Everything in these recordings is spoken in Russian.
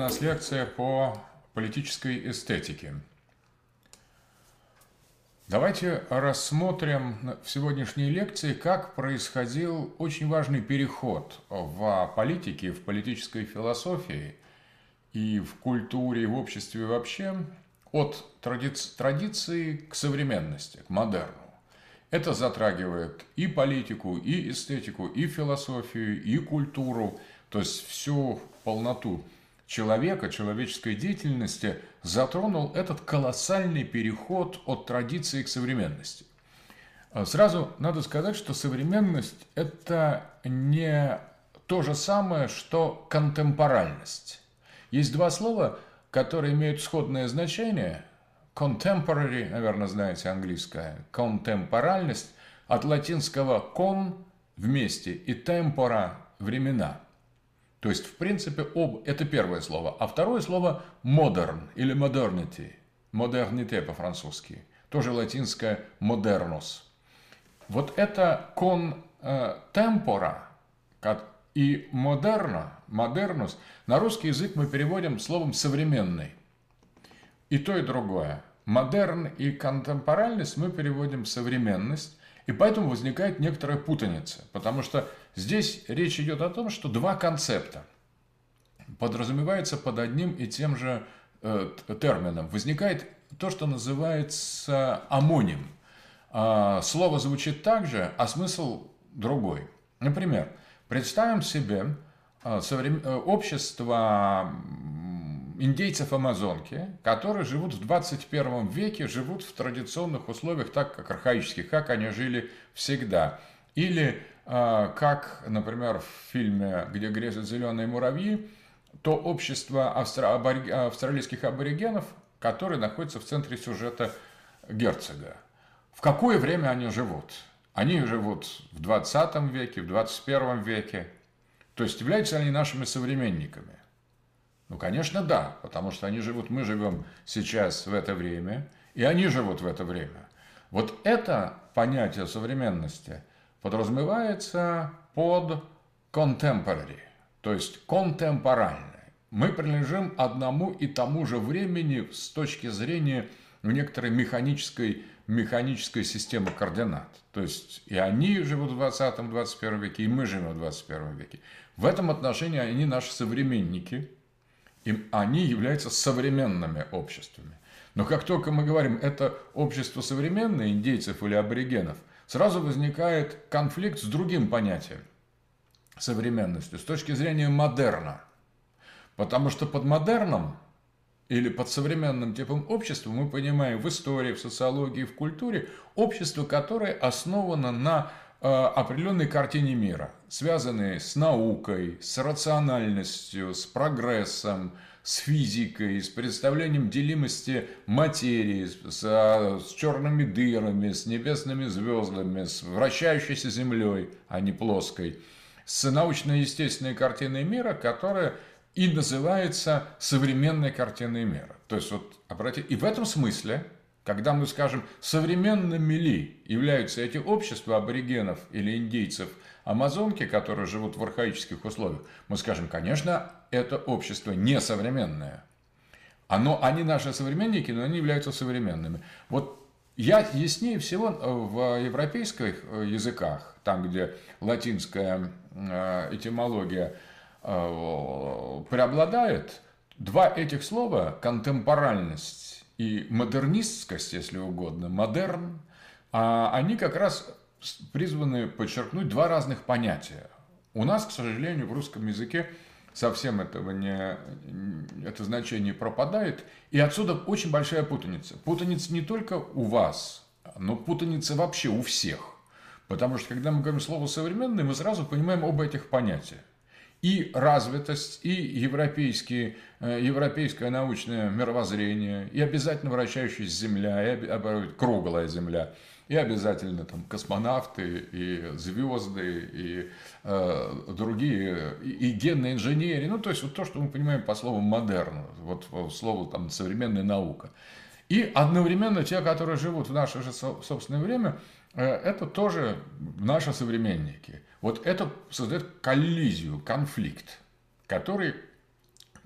нас лекция по политической эстетике. Давайте рассмотрим в сегодняшней лекции, как происходил очень важный переход в политике, в политической философии и в культуре, и в обществе вообще от традиции к современности, к модерну. Это затрагивает и политику, и эстетику, и философию, и культуру, то есть всю полноту человека, человеческой деятельности затронул этот колоссальный переход от традиции к современности. Сразу надо сказать, что современность – это не то же самое, что контемпоральность. Есть два слова, которые имеют сходное значение. Contemporary, наверное, знаете английское, контемпоральность, от латинского con – вместе и tempora – времена. То есть, в принципе, это первое слово. А второе слово modern или modernity. Modernité по-французски. Тоже латинское modernus. Вот это contemporary и moderna, modernus, на русский язык мы переводим словом современный. И то, и другое. Модерн и контемпоральность мы переводим современность. И поэтому возникает некоторая путаница, потому что здесь речь идет о том, что два концепта подразумеваются под одним и тем же термином. Возникает то, что называется амоним. Слово звучит так же, а смысл другой. Например, представим себе общество индейцев Амазонки, которые живут в 21 веке, живут в традиционных условиях, так как архаических, как они жили всегда. Или как, например, в фильме, где грезят зеленые муравьи, то общество австралийских аборигенов, которые находятся в центре сюжета Герцога. В какое время они живут? Они живут в 20 веке, в 21 веке. То есть являются они нашими современниками? Ну, конечно, да, потому что они живут, мы живем сейчас в это время, и они живут в это время. Вот это понятие современности подразумевается под contemporary, то есть контемпоральное. Мы принадлежим одному и тому же времени с точки зрения некоторой механической системы координат. То есть и они живут в 20-21 веке, и мы живем в 21 веке. В этом отношении они наши современники, и они являются современными обществами. Но как только мы говорим, это общество современное, индейцев или аборигенов, сразу возникает конфликт с другим понятием современности, с точки зрения модерна. Потому что под модерном или под современным типом общества мы понимаем в истории, в социологии, в культуре общество, которое основано на определенной картине мира, связанные с наукой, с рациональностью, с прогрессом, с физикой, с представлением делимости материи, с черными дырами, с небесными звездами, с вращающейся Землей, а не плоской, с научно-естественной картиной мира, которая и называется современной картиной мира. То есть, вот, обратите, и в этом смысле, когда мы скажем, современными ли являются эти общества аборигенов или индейцев Амазонки, которые живут в архаических условиях, мы скажем, конечно, это общество несовременное. Они наши современники, но они являются современными. Вот яснее всего в европейских языках, там, где латинская этимология преобладает, два этих слова, контемпоральность и модернистскость, если угодно, модерн, они как раз призваны подчеркнуть два разных понятия. У нас, к сожалению, в русском языке совсем это значение пропадает, и отсюда очень большая путаница. Путаница не только у вас, но путаница вообще у всех. Потому что, когда мы говорим слово «современный», мы сразу понимаем оба этих понятия. И развитость, и европейское научное мировоззрение, и обязательно вращающаяся Земля, и круглая Земля, и обязательно там космонавты, и звезды, и другие, и генная инженерия. Ну, то есть, вот то, что мы понимаем по слову «модерн», вот слово там «современная наука». И одновременно те, которые живут в наше же собственное время, это тоже наши современники. Вот это создает коллизию, конфликт, который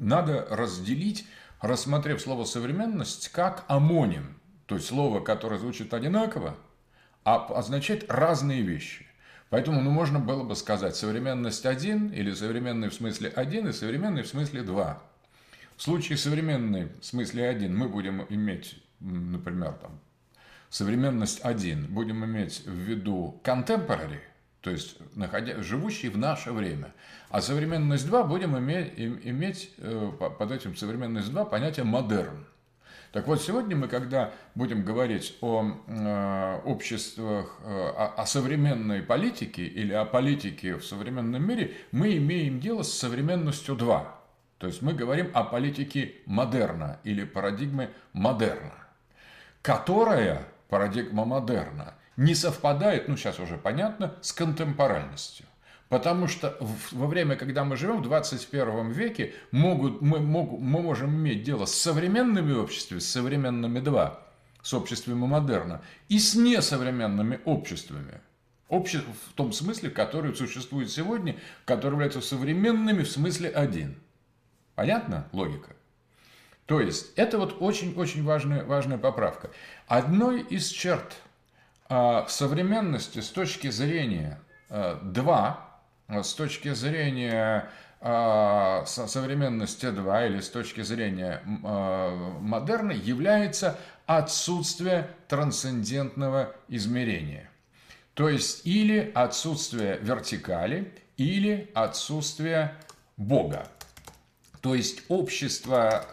надо разделить, рассмотрев слово «современность» как омоним, то есть слово, которое звучит одинаково, а означает разные вещи. Поэтому можно было бы сказать современность один или современный в смысле один и современный в смысле два. В случае современный в смысле один мы будем иметь, например, современность один будем иметь в виду contemporary, то есть живущий в наше время. А современность 2 будем иметь под этим современность 2 понятие модерн. Так вот, сегодня мы, когда будем говорить о обществах, о современной политике или о политике в современном мире, мы имеем дело с современностью 2. То есть мы говорим о политике модерна или парадигме модерна, которая, парадигма модерна, не совпадает, сейчас уже понятно, с контемпоральностью. Потому что во время, когда мы живем в 21 веке, мы можем иметь дело с современными обществами, с современными 2, с обществами модерна, и с несовременными обществами. В том смысле, который существует сегодня, которые являются современными в смысле 1. Понятна логика? То есть, это вот очень-очень важная поправка. Одной из черт современности с точки зрения 2, с точки зрения современности 2 или с точки зрения модерна является отсутствие трансцендентного измерения. То есть, или отсутствие вертикали, или отсутствие Бога. То есть, общество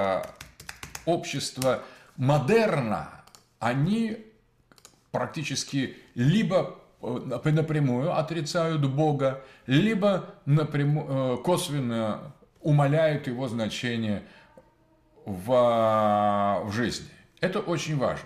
модерна, они практически либо напрямую отрицают Бога, либо косвенно умаляют его значение в жизни. Это очень важно.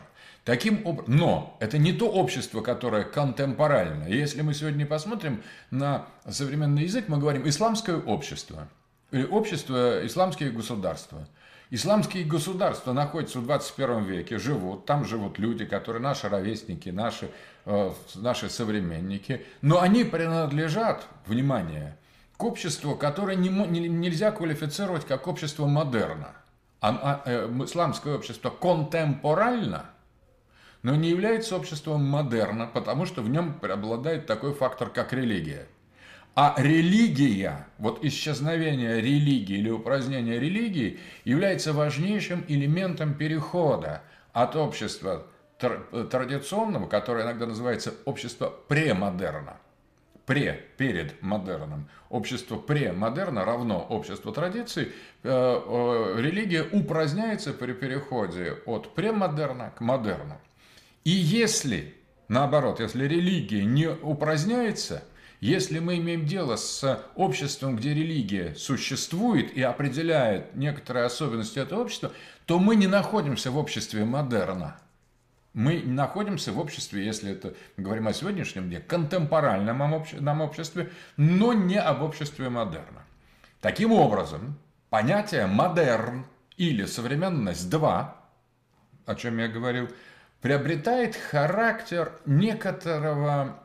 Но это не то общество, которое контемпорально. Если мы сегодня посмотрим на современный язык, мы говорим «исламское общество» или «общество исламских государств». Исламские государства находятся в 21 веке, там живут люди, которые наши ровесники, наши современники, но они принадлежат, внимание, к обществу, которое нельзя квалифицировать как общество модерна. Исламское общество контемпорально, но не является обществом модерна, потому что в нем преобладает такой фактор, как религия. А религия, исчезновение религии или упразднение религии является важнейшим элементом перехода от общества традиционного, которое иногда называется общество премодерна, перед модерном. Общество премодерна равно обществу традиций. Религия упраздняется при переходе от премодерна к модерну. И если, наоборот, если религия не упраздняется, если мы имеем дело с обществом, где религия существует и определяет некоторые особенности этого общества, то мы не находимся в обществе модерна. Мы находимся в обществе, если это мы говорим о сегодняшнем дне, контемпоральном нам обществе, но не об обществе модерна. Таким образом, понятие модерн или современность 2, о чем я говорил, приобретает характер некоторого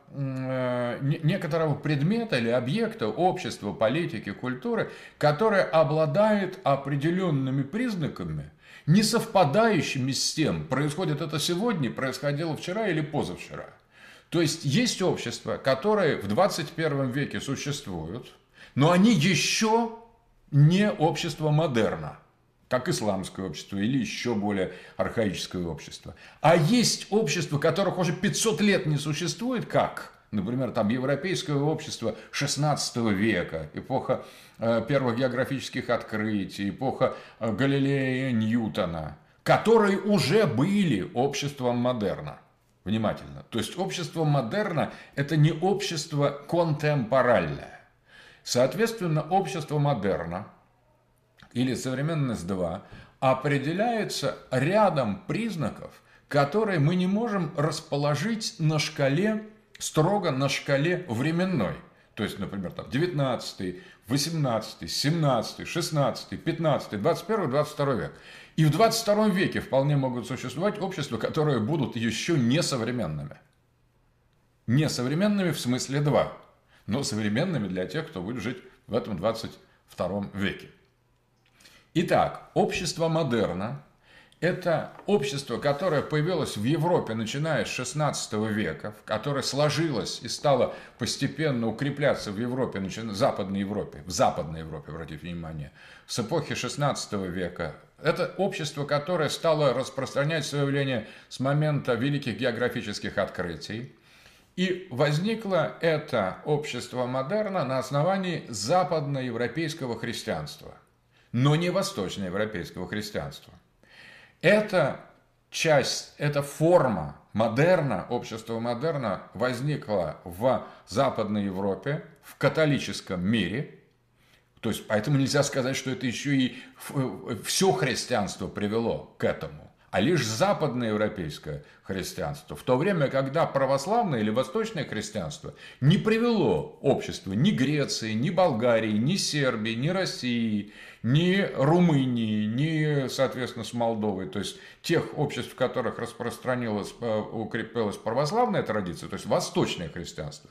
предмета или объекта общества, политики, культуры, который обладает определенными признаками, не совпадающими с тем, происходит это сегодня, происходило вчера или позавчера. То есть, есть общества, которые в 21 веке существуют, но они еще не общество модерна, как исламское общество или еще более архаическое общество. А есть общества, которых уже 500 лет не существует, как, например, европейское общество XVI века, эпоха первых географических открытий, эпоха Галилея и Ньютона, которые уже были обществом модерна. Внимательно. То есть, общество модерна – это не общество контемпоральное. Соответственно, общество модерна или современность 2 определяется рядом признаков, которые мы не можем расположить на шкале, строго на шкале временной. То есть, например, 19, 18, 17, 16, 15, 21, 22 век. И в 22 веке вполне могут существовать общества, которые будут еще несовременными. Несовременными в смысле 2, но современными для тех, кто будет жить в этом 22 веке. Итак, общество модерна – это общество, которое появилось в Европе, начиная с XVI века, которое сложилось и стало постепенно укрепляться в Европе, в Западной Европе, обратите внимание, с эпохи XVI века. Это общество, которое стало распространять свое влияние с момента великих географических открытий. И возникло это общество модерна на основании западноевропейского христианства, но не восточноевропейского христианства. Эта часть, эта форма модерна, общества модерна возникла в Западной Европе, в католическом мире. То есть, поэтому нельзя сказать, что это еще и все христианство привело к этому, а лишь западноевропейское христианство. В то время, когда православное или восточное христианство не привело общество ни Греции, ни Болгарии, ни Сербии, ни России, ни Румынии, ни, соответственно, с Молдовой, то есть тех обществ, в которых распространилась, укрепилась православная традиция, то есть восточное христианство.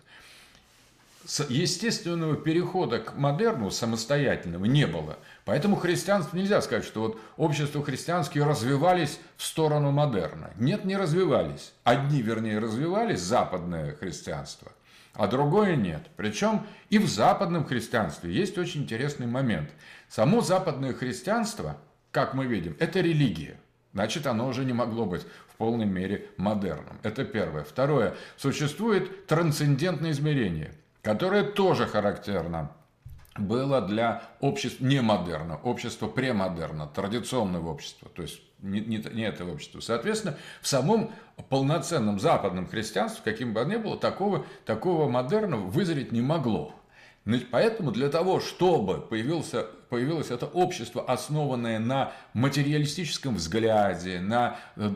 Естественного перехода к модерну самостоятельного не было. Поэтому христианство нельзя сказать, что вот общества христианские развивались в сторону модерна. Нет, не развивались. Одни, вернее, развивались, западное христианство, а другое нет. Причем и в западном христианстве есть очень интересный момент. Само западное христианство, как мы видим, это религия. Значит, оно уже не могло быть в полной мере модерном. Это первое. Второе. Существует трансцендентное измерение, которое тоже характерно было для обществ не модерна, общества премодерна, традиционного общества, то есть не этого общества. Соответственно, в самом полноценном западном христианстве, каким бы оно ни было, такого модерна вызреть не могло. Поэтому для того, чтобы появилось это общество, основанное на материалистическом взгляде, на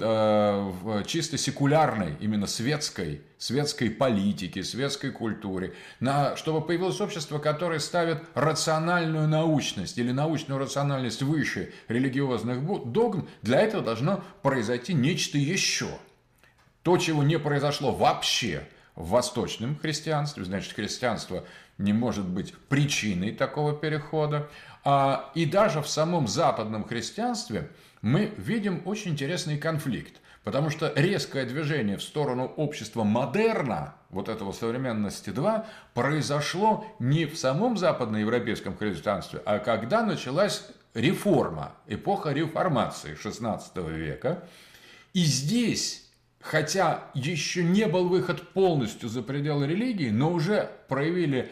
чисто секулярной, именно светской политике, светской культуре, чтобы появилось общество, которое ставит рациональную научность или научную рациональность выше религиозных догм, для этого должно произойти нечто еще. То, чего не произошло вообще в восточном христианстве, значит, христианство не может быть причиной такого перехода. И даже в самом западном христианстве мы видим очень интересный конфликт, потому что резкое движение в сторону общества модерна, вот этого современности 2, произошло не в самом западноевропейском христианстве, а когда началась реформа, эпоха реформации XVI века. И здесь, хотя еще не был выход полностью за пределы религии, но уже проявили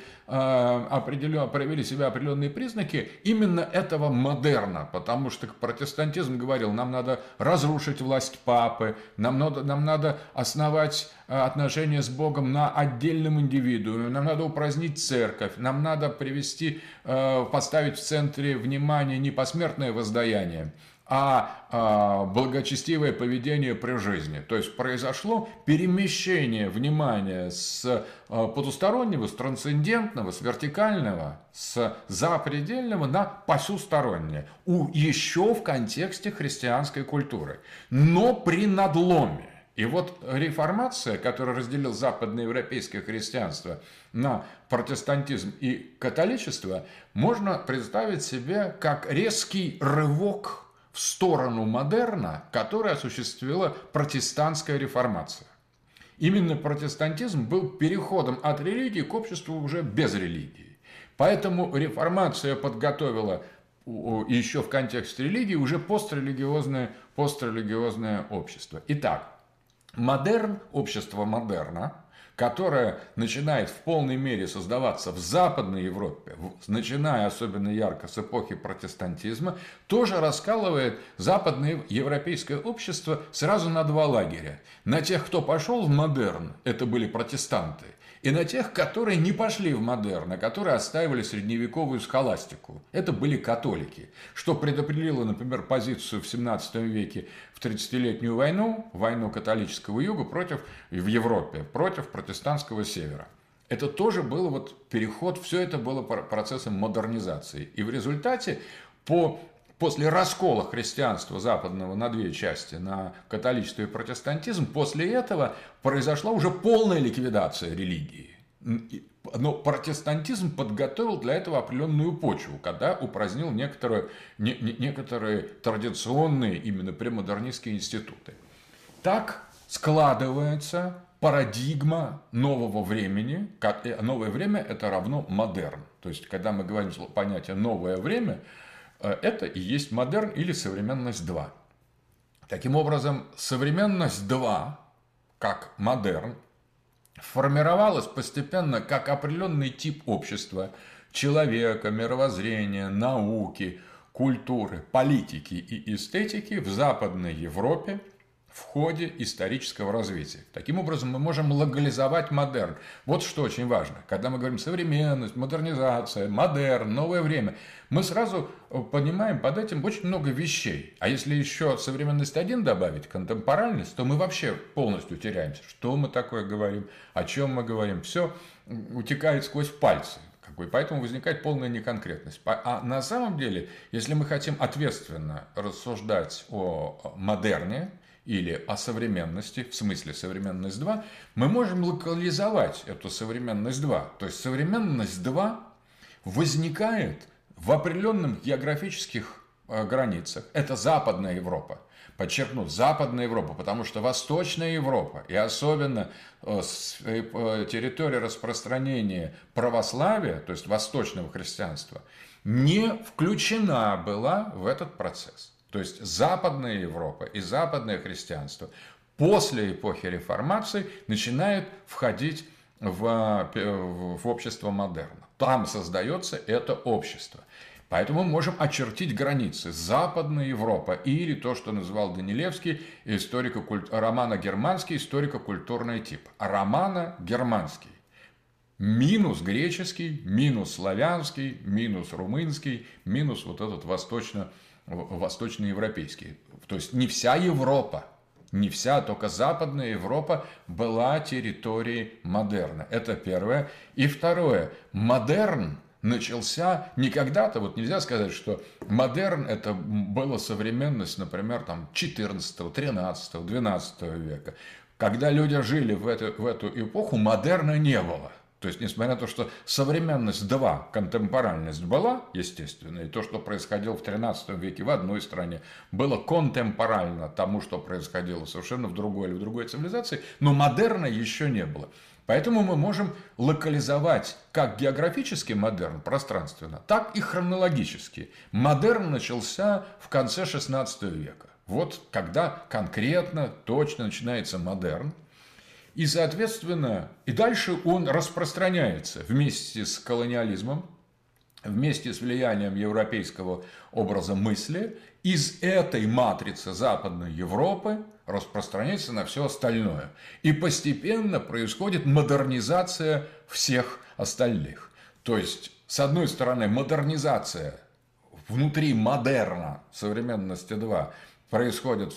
себя определенные признаки именно этого модерна, потому что протестантизм говорил, нам надо разрушить власть папы, нам надо основать отношения с Богом на отдельном индивидууме, нам надо упразднить церковь, нам надо поставить в центре внимания не посмертное воздаяние, а благочестивое поведение при жизни. То есть произошло перемещение внимания с потустороннего, с трансцендентного, с вертикального, с запредельного на посюстороннее. Еще в контексте христианской культуры. Но при надломе. И вот реформация, которая разделила западноевропейское христианство на протестантизм и католичество, можно представить себе как резкий рывок в сторону модерна, который осуществила протестантская реформация. Именно протестантизм был переходом от религии к обществу уже без религии. Поэтому реформация подготовила еще в контексте религии уже пострелигиозное общество. Итак, модерн, общество модерна, которое начинает в полной мере создаваться в Западной Европе, начиная особенно ярко с эпохи протестантизма, тоже раскалывает западное европейское общество сразу на два лагеря. На тех, кто пошел в модерн, это были протестанты, и на тех, которые не пошли в модерн, а которые отстаивали средневековую схоластику. Это были католики, что предопределило, например, позицию в 17 веке в 30-летнюю войну католического юга в Европе, против протестантского севера. Это тоже был переход, все это было процессом модернизации. И в результате после раскола христианства западного на две части, на католичество и протестантизм, после этого произошла уже полная ликвидация религии. Но протестантизм подготовил для этого определенную почву, когда упразднил некоторые традиционные именно премодернистские институты. Так складывается парадигма нового времени. Новое время – это равно модерн. То есть, когда мы говорим понятие «новое время», это и есть модерн или современность 2. Таким образом, современность 2, как модерн, формировалась постепенно как определенный тип общества, человека, мировоззрения, науки, культуры, политики и эстетики в Западной Европе в ходе исторического развития. Таким образом, мы можем локализовать модерн. Вот что очень важно. Когда мы говорим современность, модернизация, модерн, новое время, мы сразу понимаем под этим очень много вещей. А если еще современность 1 добавить, контемпоральность, то мы вообще полностью теряемся. Что мы такое говорим, о чем мы говорим. Все утекает сквозь пальцы. Поэтому возникает полная неконкретность. А на самом деле, если мы хотим ответственно рассуждать о модерне, или о современности, в смысле современность 2, мы можем локализовать эту современность 2. То есть современность 2 возникает в определенных географических границах. Это Западная Европа. Подчеркну, Западная Европа, потому что Восточная Европа, и особенно территория распространения православия, то есть восточного христианства, не включена была в этот процесс. То есть Западная Европа и западное христианство после эпохи реформации начинает входить в общество модерна. Там создается это общество. Поэтому мы можем очертить границы Западной Европы или то, что называл Данилевский, романо-германский историко-культурный тип. Романо-германский. Минус греческий, минус славянский, минус румынский, минус вот этот восточноевропейский. То есть не вся Европа, не вся, только Западная Европа была территорией модерна. Это первое. И второе. Модерн начался не когда-то, вот нельзя сказать, что модерн это была современность, например, там 14, 13, 12 века. Когда люди жили в эту эпоху, модерна не было. То есть, несмотря на то, что современность 2, контемпоральность была, естественно, и то, что происходило в 13 веке в одной стране, было контемпорально тому, что происходило совершенно в другой или в другой цивилизации, но модерна еще не было. Поэтому мы можем локализовать как географический модерн пространственно, так и хронологически. Модерн начался в конце 16 века. Вот когда конкретно, точно начинается модерн. И, соответственно, и дальше он распространяется вместе с колониализмом, вместе с влиянием европейского образа мысли. Из этой матрицы Западной Европы распространяется на все остальное. И постепенно происходит модернизация всех остальных. То есть, с одной стороны, модернизация внутри модерна, современности 2, происходит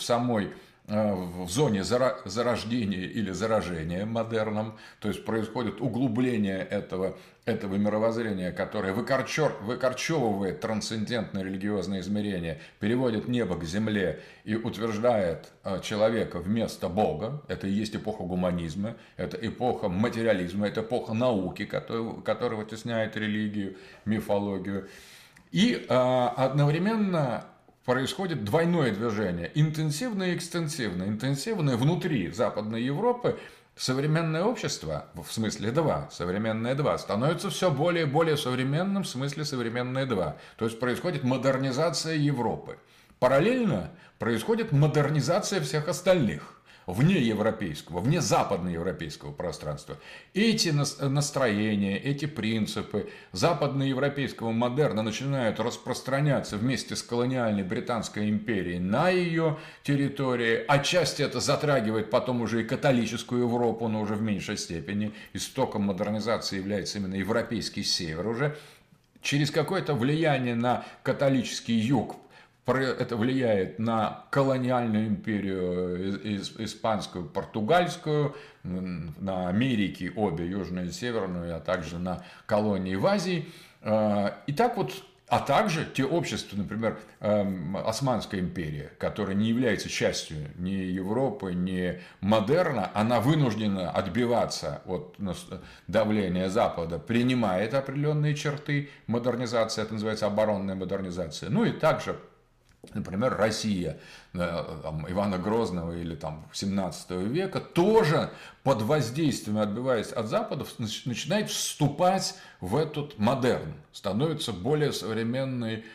в зоне зарождения или заражения модерном, то есть происходит углубление этого мировоззрения, которое выкорчевывает трансцендентное религиозное измерение, переводит небо к земле и утверждает человека вместо Бога. Это и есть эпоха гуманизма, это эпоха материализма, это эпоха науки, которая вытесняет религию, мифологию. И одновременно происходит двойное движение, интенсивное и экстенсивное. Интенсивное внутри Западной Европы современное общество, в смысле 2, современное 2, становится все более и более современным, в смысле современное 2. То есть происходит модернизация Европы. Параллельно происходит модернизация всех остальных. Вне европейского, вне западноевропейского пространства. Эти настроения, эти принципы западноевропейского модерна начинают распространяться вместе с колониальной Британской империей на ее территории. Отчасти это затрагивает потом уже и католическую Европу, но уже в меньшей степени. Истоком модернизации является именно европейский север уже. Через какое-то влияние на католический юг это влияет на колониальную империю испанскую, португальскую, на Америки обе, южную и северную, а также на колонии в Азии. И так вот А также те общества, например, Османская империя, которая не является частью ни Европы, ни модерна, она вынуждена отбиваться от давления Запада, принимает определенные черты модернизации, это называется оборонная модернизация. Ну и также, например, Россия Ивана Грозного или там 17 века тоже под воздействием, отбиваясь от Запада, начинает вступать в этот модерн, становится более современной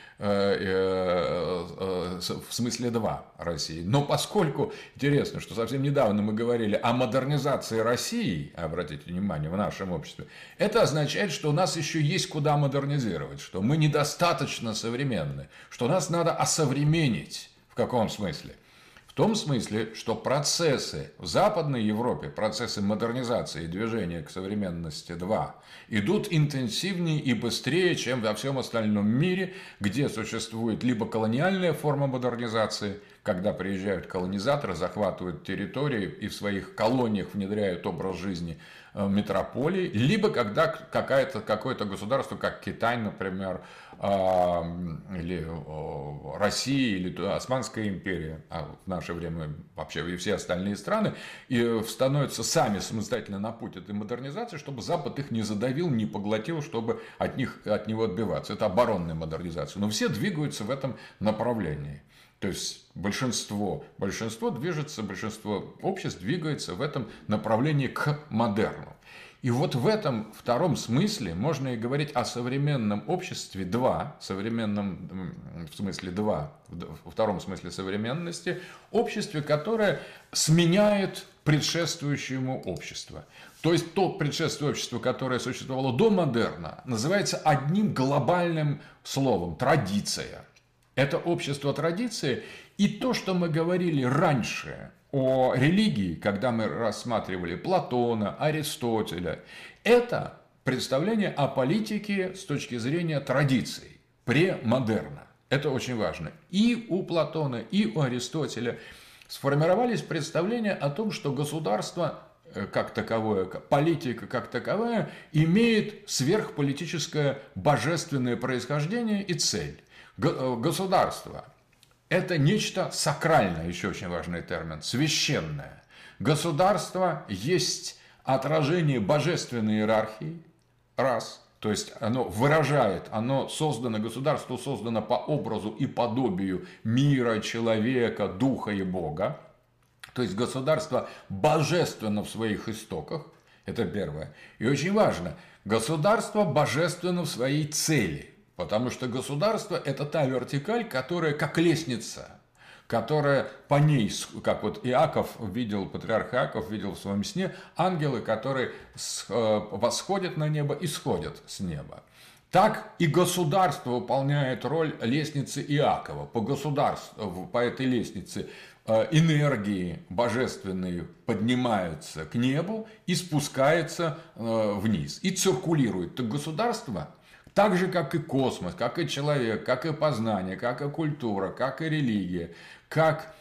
в смысле 2 России. Но поскольку, интересно, что совсем недавно мы говорили о модернизации России, обратите внимание, в нашем обществе, это означает, что у нас еще есть куда модернизировать, что мы недостаточно современны, что нас надо осовременить. В каком смысле? В том смысле, что процессы в Западной Европе, процессы модернизации и движения к современности 2, идут интенсивнее и быстрее, чем во всем остальном мире, где существует либо колониальная форма модернизации, когда приезжают колонизаторы, захватывают территории и в своих колониях внедряют образ жизни метрополии, либо когда какое-то государство, как Китай, например, или Россия, или Османская империя, а в наше время вообще и все остальные страны, и становятся сами самостоятельно на путь этой модернизации, чтобы Запад их не задавил, не поглотил, чтобы от него отбиваться. Это оборонная модернизация. Но все двигаются в этом направлении. То есть большинство движется, большинство обществ двигается в этом направлении к модерну. И вот в этом втором смысле можно и говорить о современном обществе 2, современном в смысле 2, во втором смысле современности, обществе, которое сменяет предшествующему общество. То есть то предшествующее общество, которое существовало до модерна, называется одним глобальным словом – традиция. Это общество традиции, и то, что мы говорили раньше о религии, когда мы рассматривали Платона, Аристотеля, это представление о политике с точки зрения традиций, премодерна. Это очень важно. И у Платона, и у Аристотеля сформировались представления о том, что государство как таковое, политика как таковая, имеет сверхполитическое божественное происхождение и цель. Государство – это нечто сакральное, еще очень важный термин, священное. Государство есть отражение божественной иерархии, раз, то есть оно выражает, государство создано по образу и подобию мира, человека, духа и Бога. То есть государство божественно в своих истоках, это первое. И очень важно, государство божественно в своей цели. Потому что государство – это та вертикаль, которая как лестница, которая по ней, как вот патриарх Иаков видел в своем сне, ангелы, которые восходят на небо и сходят с неба. Так и государство выполняет роль лестницы Иакова. По этой лестнице энергии божественные поднимаются к небу и спускаются вниз, и циркулируют. Так государство – так же, как и космос, как и человек, как и познание, как и культура, как и религия, как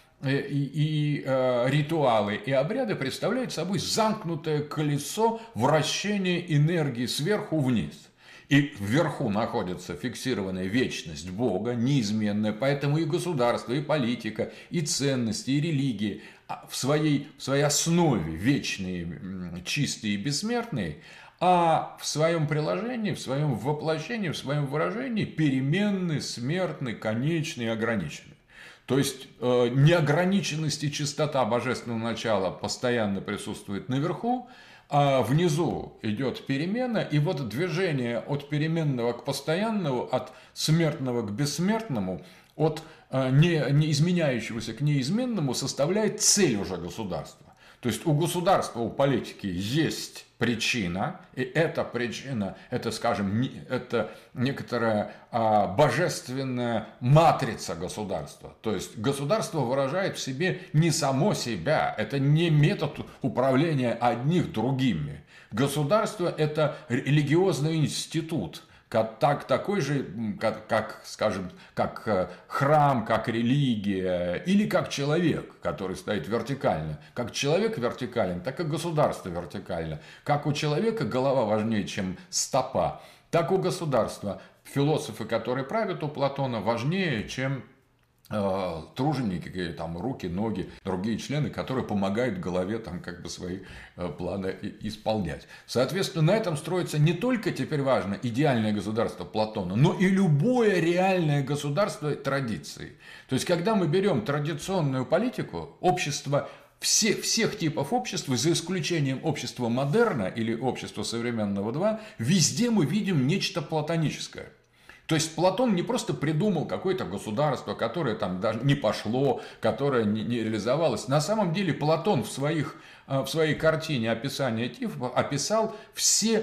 и ритуалы и обряды представляют собой замкнутое колесо вращения энергии сверху вниз. И вверху находится фиксированная вечность Бога, неизменная, поэтому и государство, и политика, и ценности, и религии в своей основе вечные, чистые и бессмертные, а в своем приложении, в своем воплощении, в своем выражении переменны, смертны, конечны и ограничены. То есть неограниченность и чистота божественного начала постоянно присутствует наверху, а внизу идет перемена, и вот движение от переменного к постоянному, от смертного к бессмертному, от неизменяющегося к неизменному составляет цель уже государства. То есть у государства, у политики есть причина, и эта причина, это, скажем, это некоторая божественная матрица государства. То есть государство выражает в себе не само себя, это не метод управления одних другими. Государство – это религиозный институт, такой же, как храм, как религия, или как человек, который стоит вертикально. Как человек вертикален, так и государство вертикально. Как у человека голова важнее, чем стопа, так у государства философы, которые правят у Платона, важнее, чем труженики, там, руки, ноги, другие члены, которые помогают голове там, как бы свои планы исполнять. Соответственно, на этом строится не только, теперь важно, идеальное государство Платона, но и любое реальное государство традиции. То есть, когда мы берем традиционную политику, общество всех типов общества, за исключением общества модерна или общества современного 2, везде мы видим нечто платоническое. То есть Платон не просто придумал какое-то государство, которое там даже не пошло, которое не реализовалось. На самом деле Платон в своей картине описания типов описал все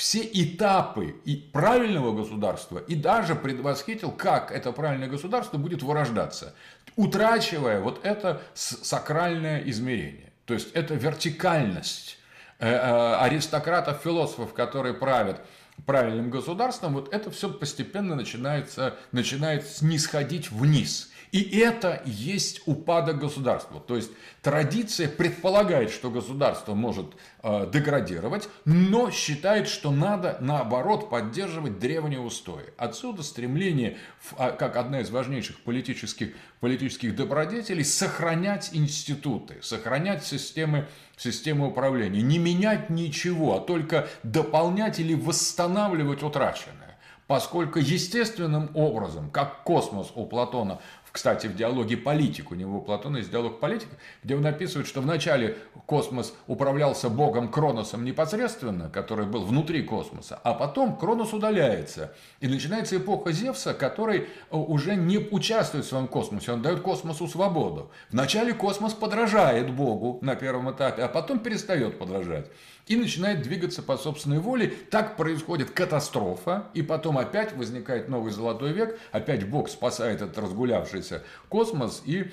этапы и правильного государства и даже предвосхитил, как это правильное государство будет вырождаться, утрачивая вот это сакральное измерение. То есть это вертикальность аристократов, философов, которые правят правильным государством, вот это все постепенно начинает снисходить вниз. И это есть упадок государства. То есть традиция предполагает, что государство может деградировать, но считает, что надо, наоборот, поддерживать древние устои. Отсюда стремление, как одна из важнейших политических добродетелей, сохранять институты, сохранять системы управления, не менять ничего, а только дополнять или восстанавливать утраченное. Поскольку естественным образом, как космос у Платона, кстати, в диалоге «Политик», у него у Платона есть диалог «Политик», где он описывает, что вначале космос управлялся богом Кроносом непосредственно, который был внутри космоса, а потом Кронос удаляется. И начинается эпоха Зевса, который уже не участвует в своем космосе, он дает космосу свободу. Вначале космос подражает богу на первом этапе, а потом перестает подражать. И начинает двигаться по собственной воле. Так происходит катастрофа, и потом опять возникает новый золотой век, опять Бог спасает этот разгулявшийся космос и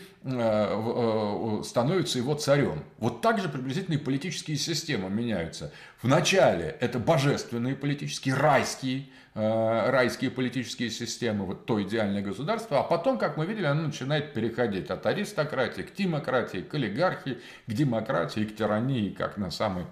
становится его царем. Вот так же приблизительно и политические системы меняются. Вначале это божественные политические, райские политические системы, вот то идеальное государство, а потом, как мы видели, оно начинает переходить от аристократии к демократии, к олигархии, к демократии, к тирании, как на самой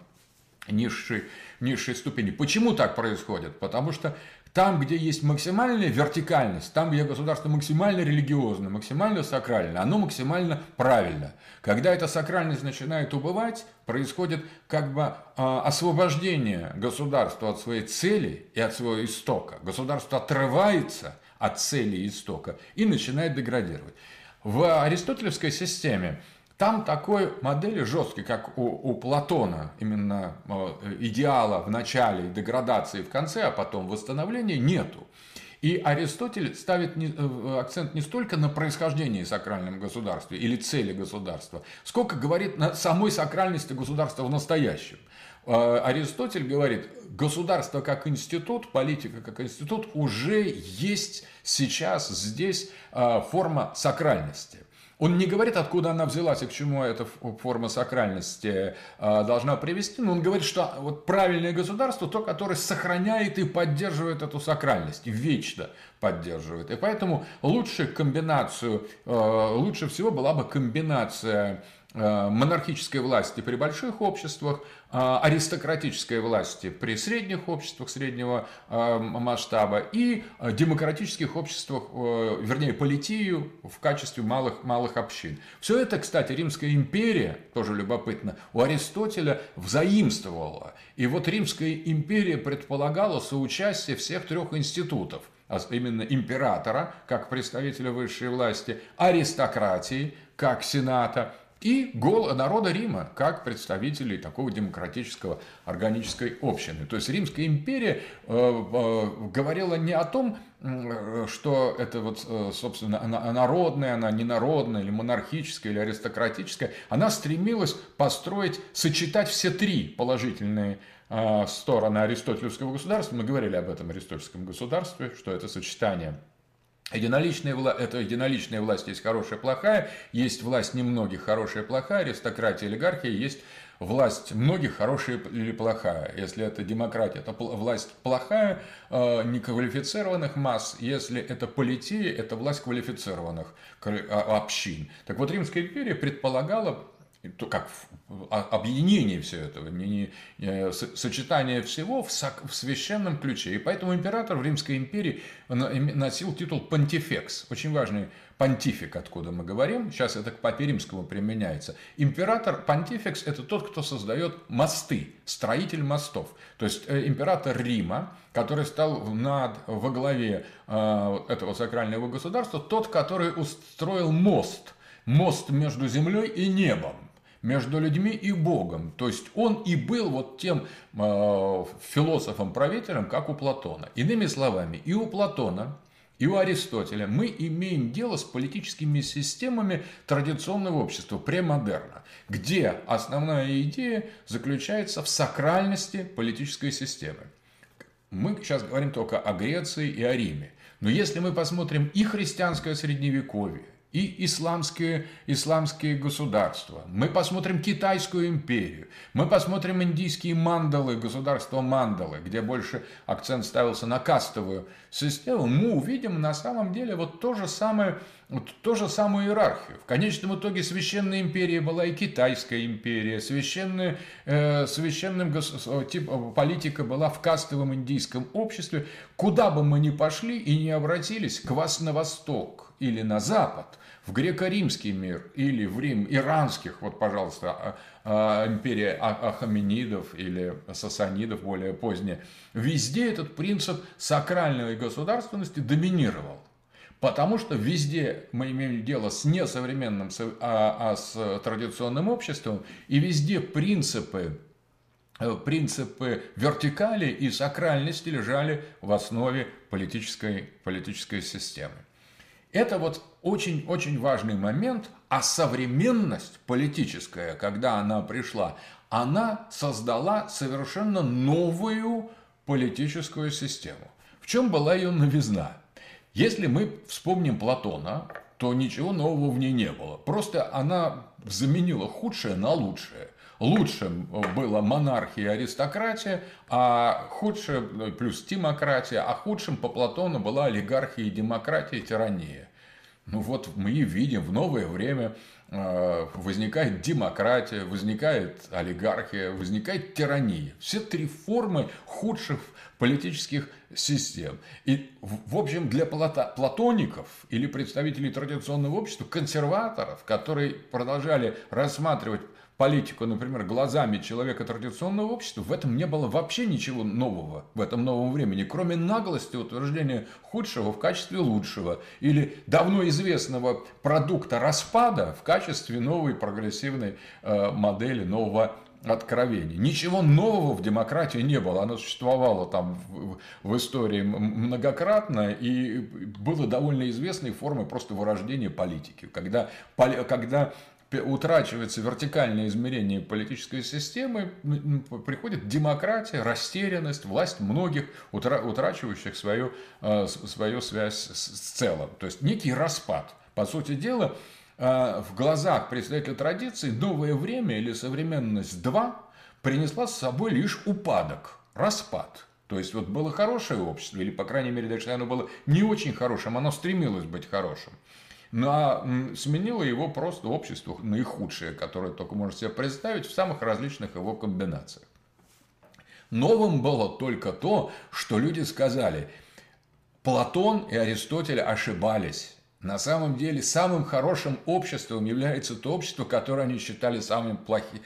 низшей ступени. Почему так происходит? Потому что там, где есть максимальная вертикальность, там, где государство максимально религиозно, максимально сакрально, оно максимально правильно. Когда эта сакральность начинает убывать, происходит как бы освобождение государства от своей цели и от своего истока. Государство отрывается от цели и истока и начинает деградировать. В аристотелевской системе там такой модели жесткой, как у Платона, именно идеала в начале, деградации в конце, а потом восстановления, нету. И Аристотель ставит акцент не столько на происхождении сакрального государства или цели государства, сколько говорит на самой сакральности государства в настоящем. Аристотель говорит, государство как институт, политика как институт уже есть сейчас здесь форма сакральности. Он не говорит, откуда она взялась и к чему эта форма сакральности должна привести, но он говорит, что вот правильное государство то, которое сохраняет и поддерживает эту сакральность, вечно поддерживает. И поэтому лучше всего была бы комбинация монархической власти при больших обществах, аристократической власти при средних обществах среднего масштаба и демократических обществах, вернее, политию в качестве малых общин. Все это, кстати, Римская империя, тоже любопытно, у Аристотеля взаимствовала. И вот Римская империя предполагала соучастие всех трех институтов, а именно императора, как представителя высшей власти, аристократии, как сената, и народа Рима, как представителей такого демократического органической общины. То есть Римская империя говорила не о том, что это вот, собственно, народная, она ненародная, или монархическая, или аристократическая. Она стремилась сочетать все три положительные стороны аристотелевского государства. Мы говорили об этом аристотельском государстве, что это сочетание. Это единоличная власть есть хорошая и плохая, есть власть немногих хорошая и плохая, аристократия, олигархия, есть власть многих хорошая или плохая. Если это демократия, это власть плохая, неквалифицированных масс. Если это полития, это власть квалифицированных общин. Так вот, Римская империя предполагала то как объединение всего этого, сочетание всего в священном ключе. И поэтому император в Римской империи носил титул понтифекс. Очень важный понтифик, откуда мы говорим. Сейчас это к папе римскому применяется. Император понтифекс – это тот, кто создает мосты, строитель мостов. То есть император Рима, который стал во главе этого сакрального государства, тот, который устроил мост между землей и небом, между людьми и Богом. То есть он и был вот тем философом-правителем, как у Платона. Иными словами, и у Платона, и у Аристотеля мы имеем дело с политическими системами традиционного общества, премодерна, где основная идея заключается в сакральности политической системы. Мы сейчас говорим только о Греции и о Риме. Но если мы посмотрим и христианское средневековье, и исламские государства, мы посмотрим Китайскую империю, мы посмотрим индийские мандалы, государство мандалы, где больше акцент ставился на кастовую систему, мы увидим на самом деле вот ту же самую иерархию. В конечном итоге священная империя была и Китайская империя, политика была в кастовом индийском обществе. Куда бы мы ни пошли и не обратились, на восток или на запад, в греко-римский мир или в Рим иранских, вот, пожалуйста, империя ахаменидов или сасанидов, более поздняя, везде этот принцип сакральной государственности доминировал. Потому что везде мы имеем дело с не современным, а с традиционным обществом, и везде принципы вертикали и сакральности лежали в основе политической системы. Это вот очень-очень важный момент, а современность политическая, когда она пришла, она создала совершенно новую политическую систему. В чем была ее новизна? Если мы вспомним Платона, то ничего нового в ней не было. Просто она заменила худшее на лучшее. Лучшим была монархия и аристократия, а худшим, плюс тимократия, а худшим по Платону была олигархия и демократия, тирания. Ну вот мы и видим, в новое время возникает демократия, возникает олигархия, возникает тирания. Все три формы худших политических систем. И, в общем, для платоников или представителей традиционного общества, консерваторов, которые продолжали рассматривать политику, например, глазами человека традиционного общества, в этом не было вообще ничего нового в этом новом времени, кроме наглости утверждения худшего в качестве лучшего или давно известного продукта распада в качестве новой прогрессивной модели, нового откровения. Ничего нового в демократии не было. Она существовала там в истории многократно и было довольно известной формой просто вырождения политики. Когда утрачивается вертикальное измерение политической системы, приходит демократия, растерянность, власть многих, утрачивающих свою связь с целым. То есть некий распад. По сути дела, в глазах представителя традиции новое время или современность 2 принесла с собой лишь упадок, распад. То есть вот было хорошее общество, или, по крайней мере, даже если оно было не очень хорошим, оно стремилось быть хорошим. Но сменило его просто общество наихудшее, которое только можно себе представить в самых различных его комбинациях. Новым было только то, что люди сказали: Платон и Аристотель ошибались. На самом деле самым хорошим обществом является то общество, которое они считали самым плохим.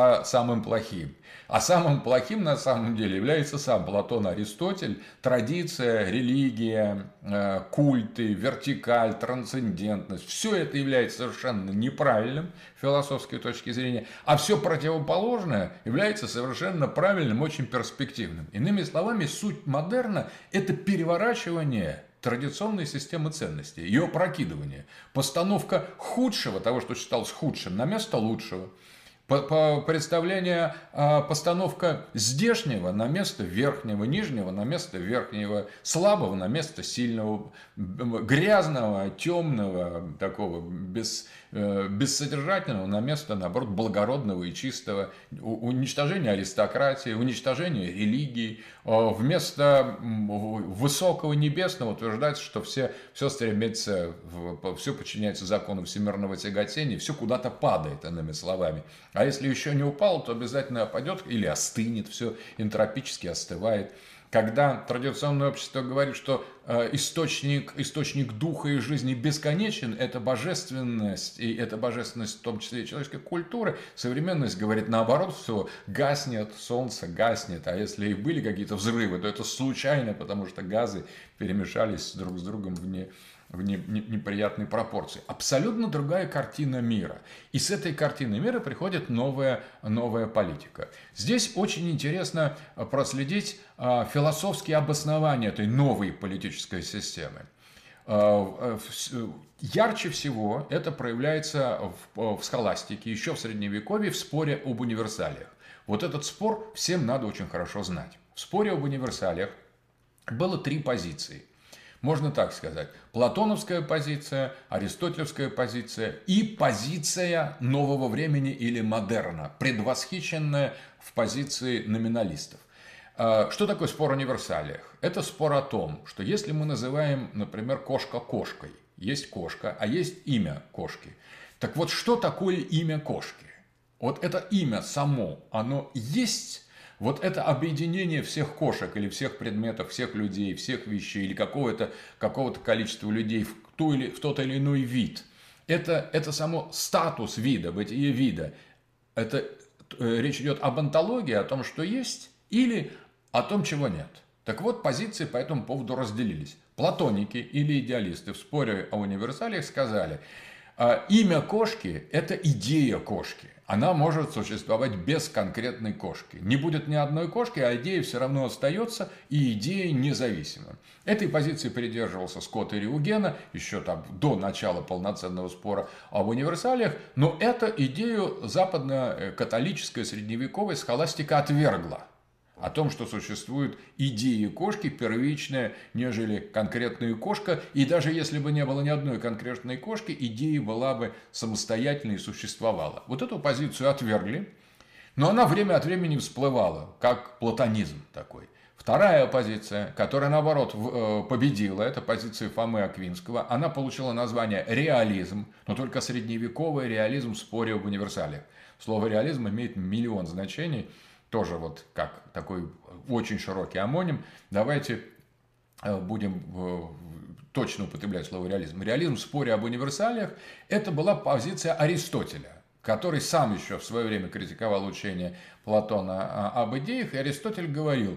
А самым плохим на самом деле является сам Платон и Аристотель. Традиция, религия, культы, вертикаль, трансцендентность. Все это является совершенно неправильным с философской точки зрения. А все противоположное является совершенно правильным, очень перспективным. Иными словами, суть модерна – это переворачивание традиционной системы ценностей, ее опрокидывание, постановка худшего, того, что считалось худшим, на место лучшего. Представление, постановка здешнего на место верхнего, нижнего на место верхнего, слабого на место сильного, грязного, темного, такого бессодержательного на место, наоборот, благородного и чистого, уничтожение аристократии, уничтожение религии. Вместо высокого небесного утверждается, что все стремится, все подчиняется закону всемирного тяготения, все куда-то падает, иными словами. А если еще не упало, то обязательно опадет или остынет, все энтропически остывает. Когда традиционное общество говорит, что источник духа и жизни бесконечен, это божественность, и это божественность в том числе и человеческой культуры, современность говорит наоборот, все гаснет, солнце гаснет, а если и были какие-то взрывы, то это случайно, потому что газы перемешались друг с другом в неприятной пропорции. Абсолютно другая картина мира. И с этой картины мира приходит новая политика. Здесь очень интересно проследить философские обоснования этой новой политической системы. Ярче всего это проявляется в схоластике, еще в Средневековье, в споре об универсалиях. Вот этот спор всем надо очень хорошо знать. В споре об универсалиях было три позиции. Можно так сказать, платоновская позиция, аристотелевская позиция и позиция нового времени или модерна, предвосхищенная в позиции номиналистов. Что такое спор о универсалиях? Это спор о том, что если мы называем, например, кошка кошкой, есть кошка, а есть имя кошки. Так вот, что такое имя кошки? Вот это имя само, оно есть. Вот это объединение всех кошек или всех предметов, всех людей, всех вещей или какого-то количества людей в тот или иной вид. Это само статус вида, бытие вида. Это речь идет об онтологии, о том, что есть, или о том, чего нет. Так вот, позиции по этому поводу разделились. Платоники или идеалисты в споре о универсалиях сказали, имя кошки – это идея кошки. Она может существовать без конкретной кошки. Не будет ни одной кошки, а идея все равно остается, и идея независима. Этой позиции придерживался Скотт и Риугена еще там до начала полноценного спора об универсалиях, но эту идею западно-католическая средневековая схоластика отвергла. О том, что существует идея кошки первичная, нежели конкретная кошка. И даже если бы не было ни одной конкретной кошки, идея была бы самостоятельной и существовала. Вот эту позицию отвергли, но она время от времени всплывала, как платонизм такой. Вторая позиция, которая, наоборот, победила, это позиция Фомы Аквинского. Она получила название реализм, но только средневековый реализм в споре об универсалиях. Слово реализм имеет миллион значений. Тоже вот как такой очень широкий амоним. Давайте будем точно употреблять слово реализм. Реализм в споре об универсалиях – это была позиция Аристотеля, который сам еще в свое время критиковал учение Платона об идеях. И Аристотель говорил,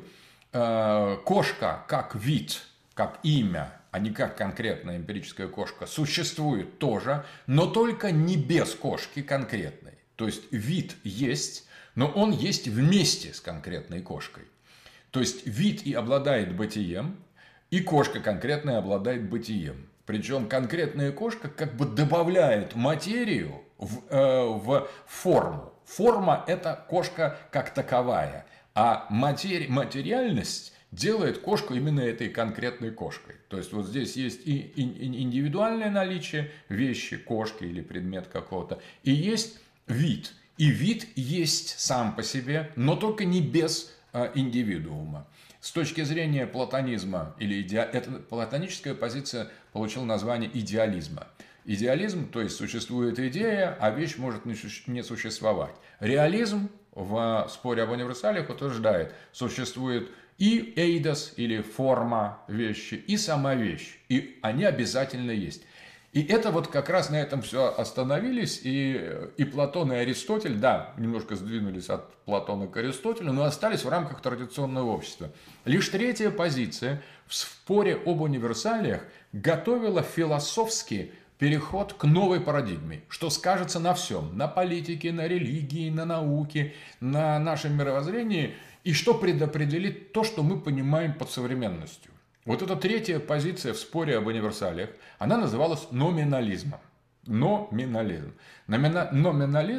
кошка как вид, как имя, а не как конкретная эмпирическая кошка, существует тоже, но только не без кошки конкретной. То есть вид есть, но он есть вместе с конкретной кошкой. То есть вид и обладает бытием, и кошка конкретная обладает бытием. Причем конкретная кошка как бы добавляет материю в форму. Форма – это кошка как таковая, а материальность делает кошку именно этой конкретной кошкой. То есть вот здесь есть и индивидуальное наличие вещи, кошки или предмет какого-то, и есть вид. И вид есть сам по себе, но только не без индивидуума. С точки зрения платонизма, эта платоническая позиция получила название идеализма. Идеализм, то есть существует идея, а вещь может не существовать. Реализм в споре об универсалиях утверждает, существует и эйдос, или форма вещи, и сама вещь, и они обязательно есть. И это вот как раз на этом все остановились, и Платон, и Аристотель, да, немножко сдвинулись от Платона к Аристотелю, но остались в рамках традиционного общества. Лишь третья позиция в споре об универсалиях готовила философский переход к новой парадигме, что скажется на всем, на политике, на религии, на науке, на нашем мировоззрении, и что предопределит то, что мы понимаем под современностью. Вот эта третья позиция в споре об универсалиях, она называлась номинализмом. Номинализм. Номинализм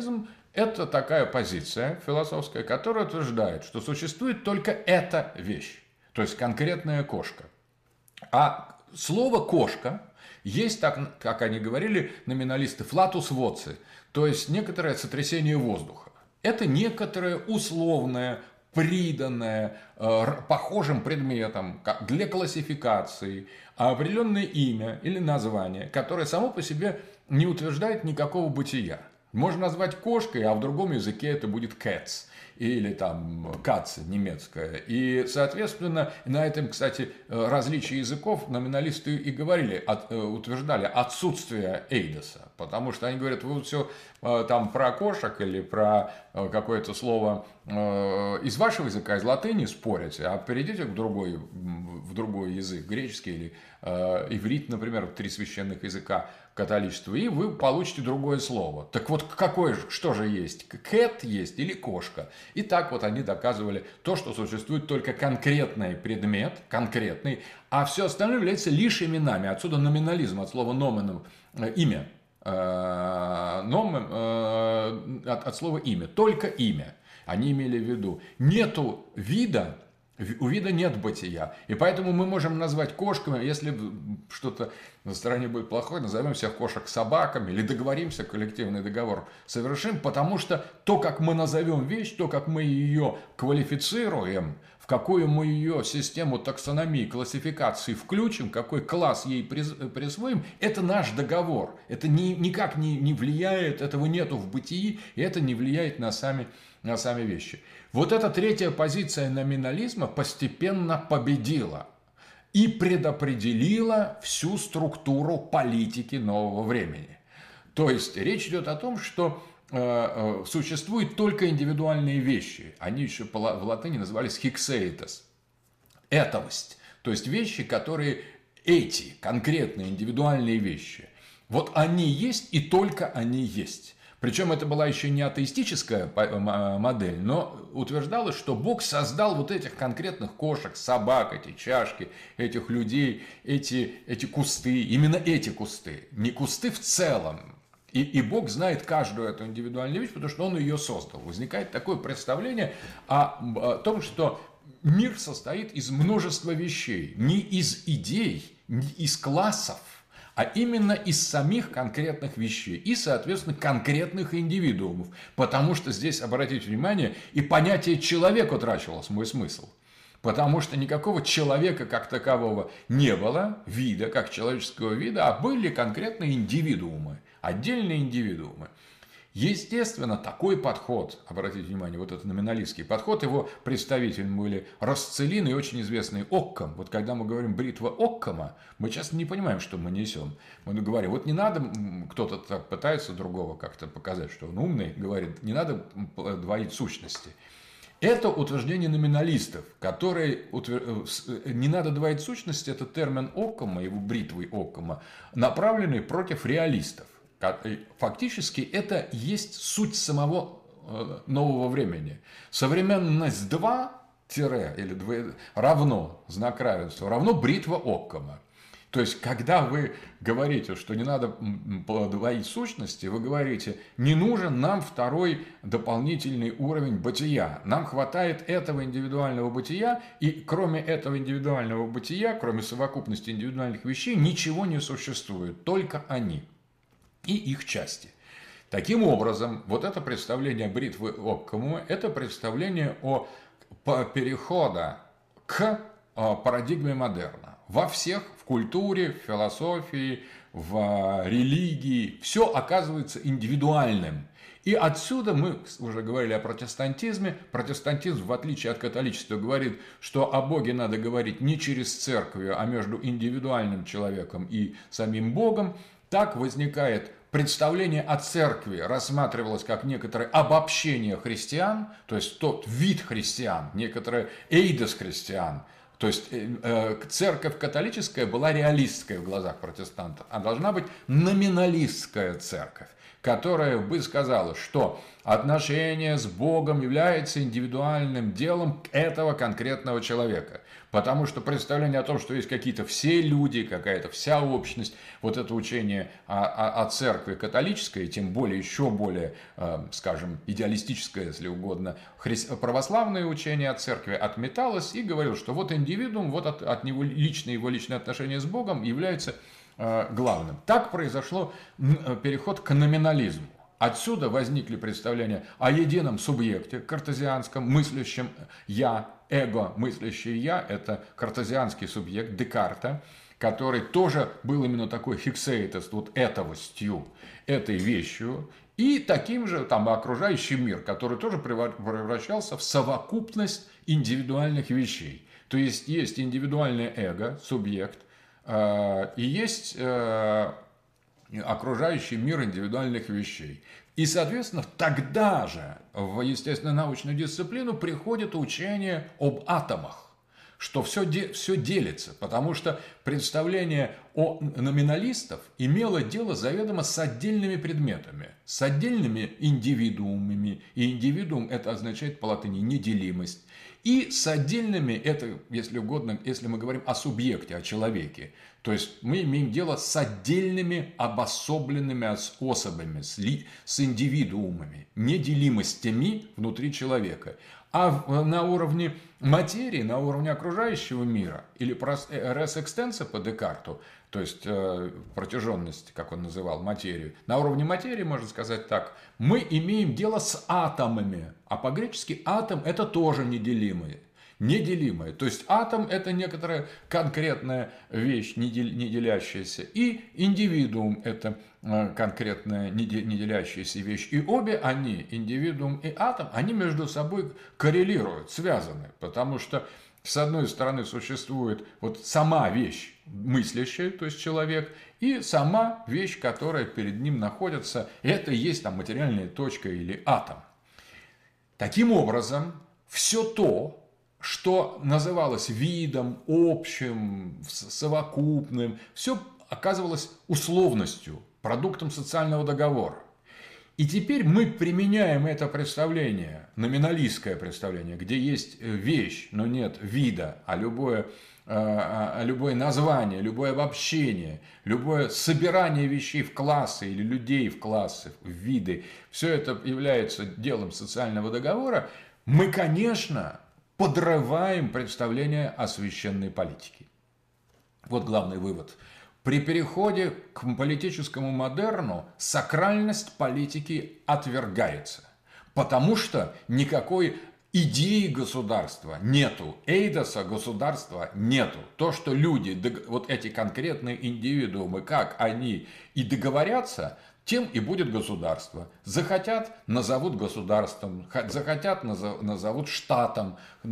Это такая позиция философская, которая утверждает, что существует только эта вещь, то есть конкретная кошка. А слово «кошка» есть, так, как они говорили, номиналисты, флатус воци, то есть некоторое сотрясение воздуха. Это некоторое условное, приданное похожим предметом для классификации определенное имя или название, которое само по себе не утверждает никакого бытия. Можно назвать кошкой, а в другом языке это будет cats. Или там кац немецкая. И, соответственно, на этом, кстати, различие языков номиналисты и говорили, утверждали отсутствие эйдоса. Потому что они говорят, вы все там про кошек или про какое-то слово из вашего языка, из латыни спорите, а перейдите в другой язык, греческий или иврит, например, 3 священных языка католичества, и вы получите другое слово. Так вот, что же есть? Cat есть или кошка? И так вот они доказывали то, что существует только конкретный предмет, конкретный, а все остальное является лишь именами. Отсюда номинализм, от слова номен, имя. От слова имя, только имя. Они имели в виду. Нету вида, у вида нет бытия. И поэтому мы можем назвать кошками, если что-то на стороне будет плохое, назовем всех кошек собаками или договоримся, коллективный договор совершим, потому что то, как мы назовем вещь, то, как мы ее квалифицируем, в какую мы ее систему таксономии, классификации включим, какой класс ей присвоим, это наш договор. Это никак не влияет, этого нету в бытии, и это не влияет на сами вещи. Вот эта третья позиция номинализма постепенно победила и предопределила всю структуру политики нового времени. То есть речь идет о том, что существуют только индивидуальные вещи. Они еще в латыни назывались хиксеитос. Этовость. То есть вещи, которые эти конкретные индивидуальные вещи. Вот они есть и только они есть. Причем это была еще не атеистическая модель, но утверждалось, что Бог создал вот этих конкретных кошек, собак, эти чашки, этих людей, эти кусты, именно эти кусты, не кусты в целом. И Бог знает каждую эту индивидуальную вещь, потому что Он ее создал. Возникает такое представление о том, что мир состоит из множества вещей, не из идей, не из классов, а именно из самих конкретных вещей и, соответственно, конкретных индивидуумов. Потому что здесь, обратите внимание, и понятие «человек» утрачивало свой смысл. Потому что никакого человека как такового не было, вида, как человеческого вида, а были конкретные индивидуумы, отдельные индивидуумы. Естественно, такой подход, обратите внимание, вот этот номиналистский подход, его представителями были Расцелин и очень известный Оккам. Вот когда мы говорим бритва Оккама, мы часто не понимаем, что мы несем. Мы говорим, вот не надо, кто-то так пытается другого как-то показать, что он умный, говорит, не надо двоить сущности. Это утверждение номиналистов, которые не надо двоить сущности, это термин Оккама, его бритвы Оккама, направленный против реалистов. Фактически это есть суть самого нового времени. Современность 2 или равно, знак равенства, равно бритва Оккама. То есть, когда вы говорите, что не надо двоить сущности, вы говорите, не нужен нам второй дополнительный уровень бытия. Нам хватает этого индивидуального бытия, и кроме этого индивидуального бытия, кроме совокупности индивидуальных вещей, ничего не существует, только они и их части. Таким образом, вот это представление бритвы Оккама, это представление о перехода к парадигме модерна. Во всех, в культуре, в философии, в религии, все оказывается индивидуальным. И отсюда мы уже говорили о протестантизме. Протестантизм, в отличие от католичества, говорит, что о Боге надо говорить не через церковь, а между индивидуальным человеком и самим Богом. Так возникает представление о церкви, рассматривалось как некоторое обобщение христиан, то есть тот вид христиан, некоторое эйдос христиан. То есть церковь католическая была реалистская в глазах протестантов, а должна быть номиналистская церковь, которая бы сказала, что отношение с Богом является индивидуальным делом этого конкретного человека. Потому что представление о том, что есть какие-то все люди, какая-то вся общность, вот это учение о церкви католической, тем более, еще более, скажем, идеалистическое, если угодно, православное учение о церкви отметалось и говорил, что вот индивидуум, вот от него его личные отношения с Богом является главным. Так произошло переход к номинализму. Отсюда возникли представления о едином субъекте, картезианском, мыслящем «я», эго, мыслящее «я» – это картезианский субъект Декарта, который тоже был именно такой фиксейтост, вот этовостью, этой вещью, и таким же там окружающий мир, который тоже превращался в совокупность индивидуальных вещей. То есть индивидуальное эго, субъект, и есть окружающий мир индивидуальных вещей. И, соответственно, тогда же в естественно-научную дисциплину приходит учение об атомах, что все делится, потому что представление о номиналистов имело дело заведомо с отдельными предметами, с отдельными индивидуумами, и индивидуум это означает по латыни неделимость, и с отдельными, это, если угодно, если мы говорим о субъекте, о человеке, то есть мы имеем дело с отдельными обособленными особями, с индивидуумами, неделимостями внутри человека. А на уровне материи, на уровне окружающего мира, или res extensa по Декарту, то есть протяженность, как он называл, материю, на уровне материи, можно сказать так, мы имеем дело с атомами. А по-гречески атом это тоже неделимые. Неделимое. То есть атом это некоторая конкретная вещь, не делящаяся. И индивидуум это конкретная не делящаяся вещь. И обе они, индивидуум и атом, они между собой коррелируют, связаны. Потому что с одной стороны существует вот сама вещь мыслящая, то есть человек, и сама вещь, которая перед ним находится, это и есть там материальная точка или атом. Таким образом, все то, что называлось видом, общим, совокупным, все оказывалось условностью, продуктом социального договора. И теперь мы применяем это представление, номиналистское представление, где есть вещь, но нет вида, а любое название, любое обобщение, любое собирание вещей в классы или людей в классы, в виды, все это является делом социального договора, мы, конечно, подрываем представление о священной политике. Вот главный вывод. При переходе к политическому модерну сакральность политики отвергается, потому что никакой идеи государства нету, эйдоса государства нету. То, что люди, вот эти конкретные индивидуумы, как они и договорятся, тем и будет государство. Захотят – назовут государством, захотят – назовут штатом,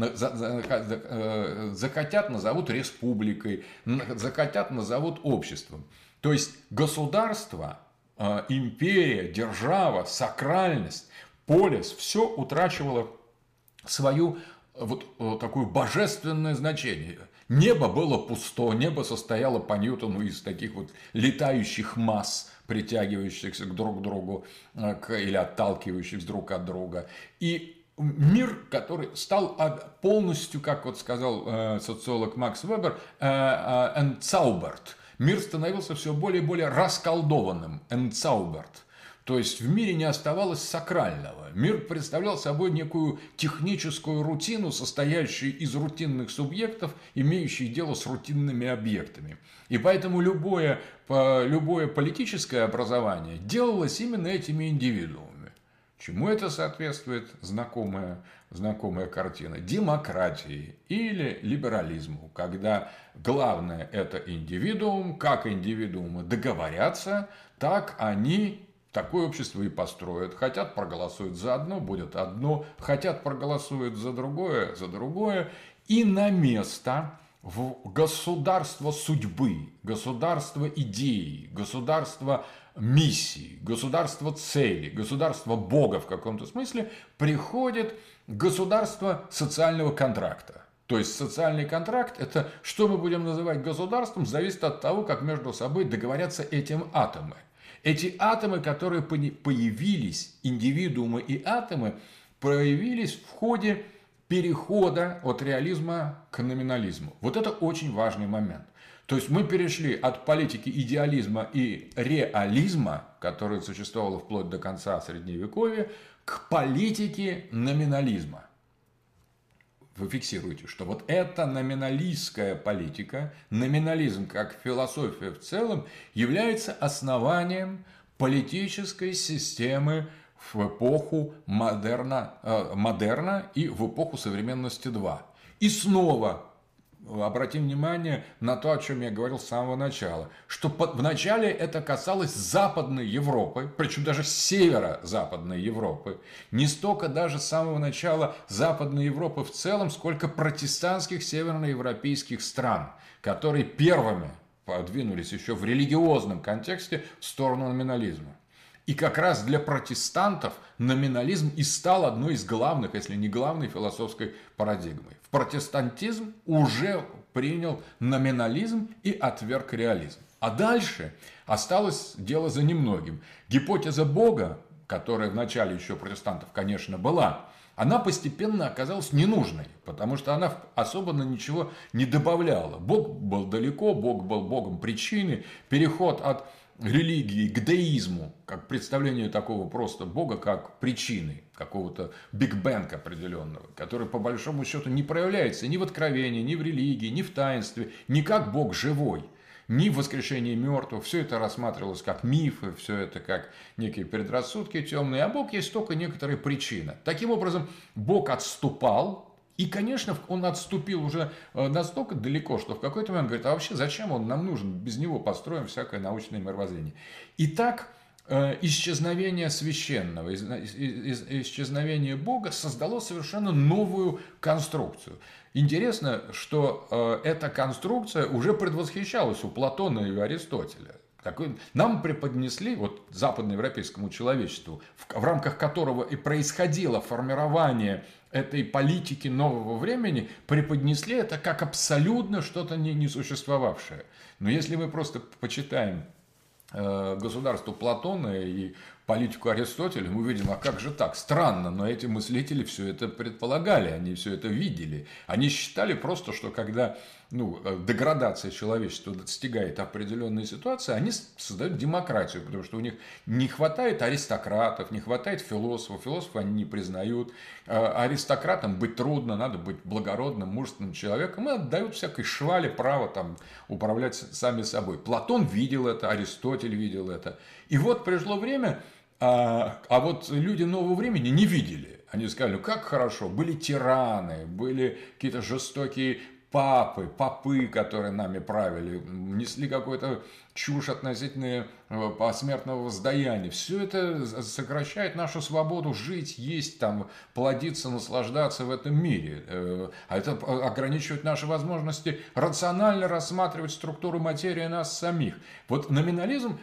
захотят – назовут республикой, захотят – назовут обществом. То есть государство, империя, держава, сакральность, полис – все утрачивало свою вот такое божественное значение. Небо было пусто, небо состояло по Ньютону из таких вот летающих масс, притягивающихся друг к другу или отталкивающихся друг от друга. И мир, который стал полностью, как вот сказал социолог Макс Вебер, entzaubert. Мир становился все более и более расколдованным, entzaubert. То есть в мире не оставалось сакрального. Мир представлял собой некую техническую рутину, состоящую из рутинных субъектов, имеющих дело с рутинными объектами. И поэтому любое политическое образование делалось именно этими индивидуумами. Чему это соответствует? Знакомая картина. Демократии или либерализму, когда главное это индивидуум, как индивидуумы договорятся, так они такое общество и построят. Хотят проголосуют за одно, будет одно. Хотят проголосуют за другое. И на место в государство судьбы, государство идеи, государство миссии, государство цели, государство Бога в каком-то смысле приходит государство социального контракта. То есть социальный контракт – это что мы будем называть государством, зависит от того, как между собой договорятся эти атомы. Эти атомы, которые появились, индивидуумы и атомы, проявились в ходе перехода от реализма к номинализму. Вот это очень важный момент. То есть мы перешли от политики идеализма и реализма, которая существовала вплоть до конца Средневековья, к политике номинализма. Вы фиксируете, что вот эта номиналистская политика, номинализм как философия в целом, является основанием политической системы в эпоху модерна и в эпоху современности 2. И снова обратим внимание на то, о чем я говорил с самого начала, что вначале это касалось Западной Европы, причем даже северо-западной Европы, не столько даже с самого начала Западной Европы в целом, сколько протестантских северноевропейских стран, которые первыми подвинулись еще в религиозном контексте в сторону номинализма. И как раз для протестантов номинализм и стал одной из главных, если не главной, философской парадигмой. Протестантизм уже принял номинализм и отверг реализм. А дальше осталось дело за немногим. Гипотеза Бога, которая в начале еще протестантов, конечно, была, она постепенно оказалась ненужной, потому что она особо на ничего не добавляла. Бог был далеко, Бог был богом причины, переход от религии к деизму, как представление такого просто Бога, как причины какого-то биг-бэнг определенного, который по большому счету не проявляется ни в откровении, ни в религии, ни в таинстве, ни как Бог живой, ни в воскрешении мертвых. Все это рассматривалось как мифы, все это как некие предрассудки темные, а Бог есть только некоторая причина. Таким образом, Бог отступал. И, конечно, он отступил уже настолько далеко, что в какой-то момент говорит, а вообще зачем он нам нужен? Без него построим всякое научное мировоззрение. Итак, исчезновение священного, исчезновение Бога создало совершенно новую конструкцию. Интересно, что эта конструкция уже предвосхищалась у Платона и у Аристотеля. Нам преподнесли, вот западноевропейскому человечеству, в рамках которого и происходило формирование этой политики нового времени, преподнесли это как абсолютно что-то не существовавшее. Но если мы просто почитаем государство Платона и политику Аристотеля, мы увидим, а как же так? Странно, но эти мыслители все это предполагали, они все это видели. Они считали просто, что когда деградация человечества достигает определенной ситуации, они создают демократию, потому что у них не хватает аристократов, не хватает философов, философов они не признают, аристократам быть трудно, надо быть благородным, мужественным человеком, и отдают всякой швали право там управлять сами собой. Платон видел это, Аристотель видел это. И вот пришло время, а вот люди нового времени не видели. Они сказали, как хорошо, были тираны, были какие-то жестокие попы, которые нами правили, несли какую-то чушь относительно посмертного воздаяния. Все это сокращает нашу свободу жить, есть, там, плодиться, наслаждаться в этом мире. А это ограничивает наши возможности рационально рассматривать структуру материи нас самих. Вот номинализм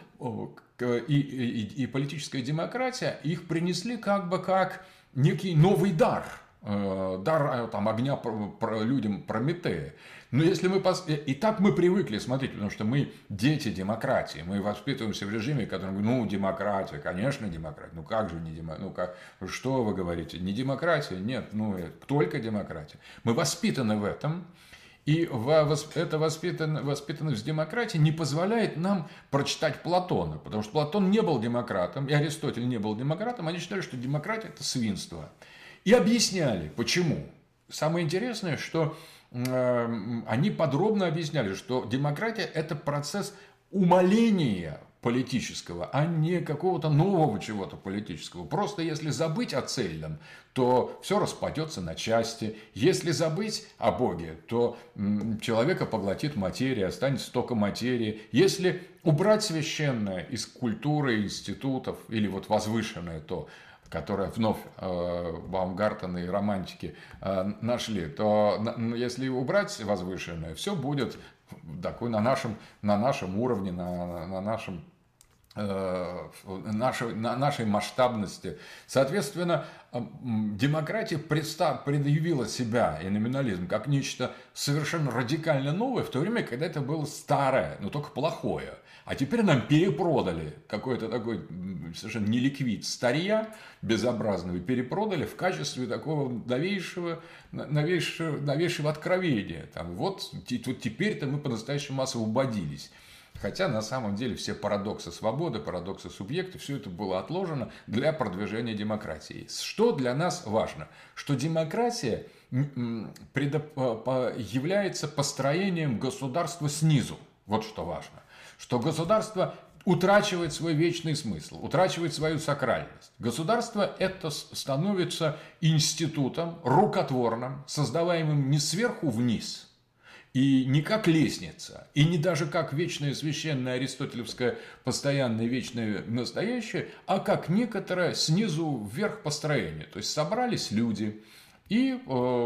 и политическая демократия их принесли как бы как некий новый дар. Дар там, огня людям Прометея. Но если мы... И так мы привыкли, смотрите, потому что мы дети демократии. Мы воспитываемся в режиме, который говорит, демократия, конечно, демократия. Как же не демократия? Что вы говорите? Не демократия? Нет, только демократия. Мы воспитаны в этом. И эта воспитанность в демократии не позволяет нам прочитать Платона. Потому что Платон не был демократом, и Аристотель не был демократом. Они считали, что демократия – это свинство. И объясняли, почему. Самое интересное, что они подробно объясняли, что демократия – это процесс умаления политического, а не какого-то нового чего-то политического. Просто если забыть о цельном, то все распадется на части. Если забыть о Боге, то человека поглотит материя, останется только материя. Если убрать священное из культуры, институтов или вот возвышенное, то которое вновь Баумгартен и романтики нашли, то если убрать возвышенное, все будет такой на нашем уровне, на нашем нашей масштабности. Соответственно, демократия предъявила себя и номинализм как нечто совершенно радикально новое, в то время, когда это было старое, но только плохое. А теперь нам перепродали какой-то такой совершенно неликвид старья безобразного, перепродали в качестве такого новейшего откровения. Там, вот теперь-то мы по-настоящему освободились. Хотя на самом деле все парадоксы свободы, парадоксы субъекта, все это было отложено для продвижения демократии. Что для нас важно? Что демократия является построением государства снизу. Вот что важно. Что государство утрачивает свой вечный смысл, утрачивает свою сакральность. Государство это становится институтом рукотворным, создаваемым не сверху вниз, и не как лестница, и не даже как вечное священное аристотелевское постоянное вечное настоящее, а как некоторое снизу вверх построение. То есть собрались люди и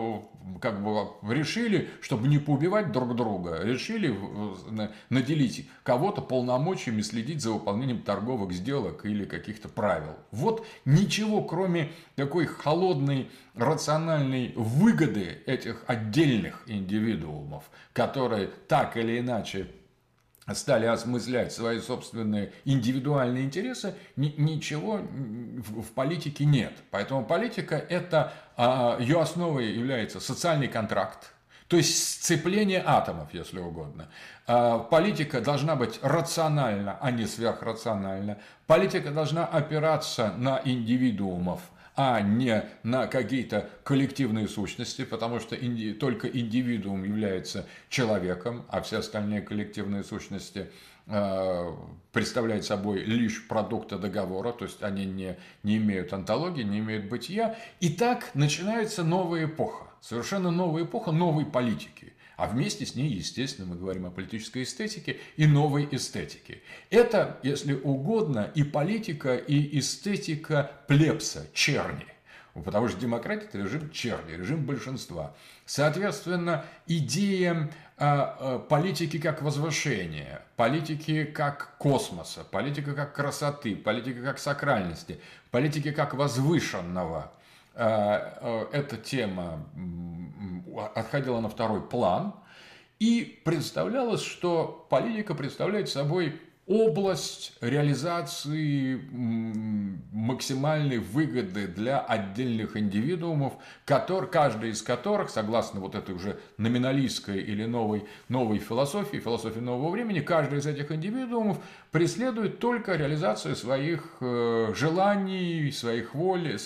как бы решили, чтобы не поубивать друг друга, решили наделить кого-то полномочиями следить за выполнением торговых сделок или каких-то правил. Вот ничего, кроме такой холодной рациональной выгоды этих отдельных индивидуумов, которые так или иначе стали осмыслять свои собственные индивидуальные интересы, ничего в политике нет. Поэтому политика это, ее основой является социальный контракт, то есть сцепление атомов, если угодно. Политика должна быть рациональна, а не сверхрациональна. Политика должна опираться на индивидуумов, а не на какие-то коллективные сущности, потому что только индивидуум является человеком, а все остальные коллективные сущности представляют собой лишь продукты договора, то есть они не имеют онтологии, не имеют бытия. И так начинается новая эпоха, совершенно новая эпоха новой политики. А вместе с ней, естественно, мы говорим о политической эстетике и новой эстетике. Это, если угодно, и политика, и эстетика плебса, черни. Потому что демократия – это режим черни, режим большинства. Соответственно, идея политики как возвышения, политики как космоса, политика как красоты, политика как сакральности, политики как возвышенного – эта тема отходила на второй план, и представлялось, что политика представляет собой область реализации максимальной выгоды для отдельных индивидуумов, каждый из которых, согласно вот этой уже номиналистской или новой философии нового времени, каждый из этих индивидуумов преследует только реализацию своих желаний, своей воли,